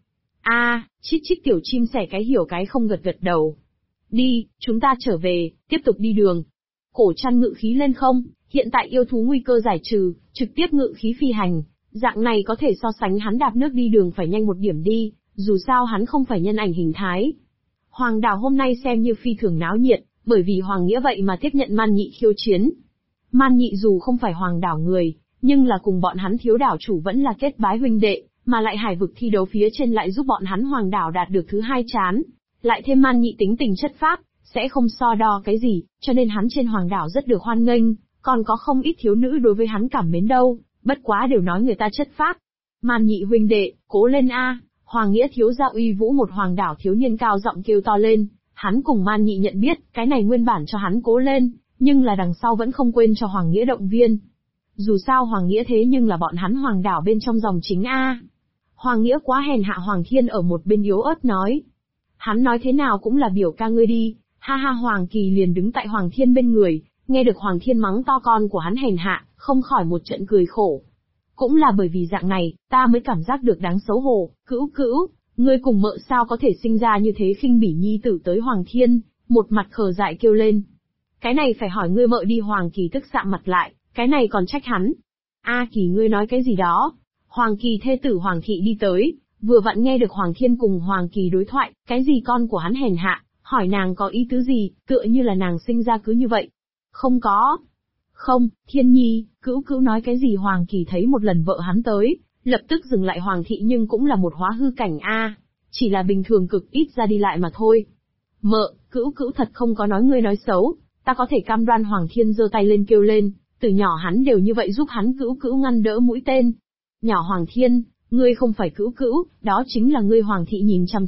Chít chít tiểu chim sẻ cái hiểu cái không gật gật đầu. Đi, chúng ta trở về, tiếp tục đi đường. Cổ chăn ngự khí lên không, hiện tại yêu thú nguy cơ giải trừ, trực tiếp ngự khí phi hành, dạng này có thể so sánh hắn đạp nước đi đường phải nhanh một điểm đi, dù sao hắn không phải nhân ảnh hình thái. Hoàng đảo hôm nay xem như phi thường náo nhiệt, bởi vì Hoàng Nghĩa vậy mà tiếp nhận Man Nhị khiêu chiến. Man Nhị dù không phải hoàng đảo người, nhưng là cùng bọn hắn thiếu đảo chủ vẫn là kết bái huynh đệ, mà lại hải vực thi đấu phía trên lại giúp bọn hắn hoàng đảo đạt được thứ 2 chán. Lại thêm Man Nhị tính tình chất phác, sẽ không so đo cái gì, cho nên hắn trên hoàng đảo rất được hoan nghênh, còn có không ít thiếu nữ đối với hắn cảm mến đâu, bất quá đều nói người ta chất phác. Man Nhị huynh đệ, cố lên a! Hoàng Nghĩa thiếu gia uy vũ một hoàng đảo thiếu niên cao giọng kêu to lên, hắn cùng Man Nhị nhận biết, cái này nguyên bản cho hắn cố lên, nhưng là đằng sau vẫn không quên cho Hoàng Nghĩa động viên. Dù sao Hoàng Nghĩa thế nhưng là bọn hắn hoàng đảo bên trong dòng chính a. Hoàng Nghĩa quá hèn hạ. Hoàng Thiên ở một bên yếu ớt nói. Hắn nói thế nào cũng là biểu ca ngươi đi, ha ha. Hoàng Kỳ liền đứng tại Hoàng Thiên bên người, nghe được Hoàng Thiên mắng to con của hắn hèn hạ, không khỏi một trận cười khổ. Cũng là bởi vì dạng này, ta mới cảm giác được đáng xấu hổ. Cữu, ngươi cùng mợ sao có thể sinh ra như thế khinh bỉ nhi tử tới. Hoàng Thiên, một mặt khờ dại kêu lên. Cái này phải hỏi ngươi mợ đi. Hoàng Kỳ tức sạm mặt lại, cái này còn trách hắn. Kỳ ngươi nói cái gì đó? Hoàng Kỳ thê tử Hoàng Thị đi tới, vừa vặn nghe được Hoàng Thiên cùng Hoàng Kỳ đối thoại, cái gì con của hắn hèn hạ, hỏi nàng có ý tứ gì, tựa như là nàng sinh ra cứ như vậy. Không có. Không, Thiên Nhi, cữu nói cái gì? Hoàng Kỳ thấy một lần vợ hắn tới, lập tức dừng lại. Hoàng Thị nhưng cũng là một hóa hư cảnh chỉ là bình thường cực ít ra đi lại mà thôi. Mợ, cữu thật không có nói ngươi nói xấu, ta có thể cam đoan. Hoàng Thiên giơ tay lên kêu lên, từ nhỏ hắn đều như vậy giúp hắn cữu ngăn đỡ mũi tên. Nhỏ Hoàng Thiên, ngươi không phải cữu, đó chính là ngươi. Hoàng Thị nhìn chằm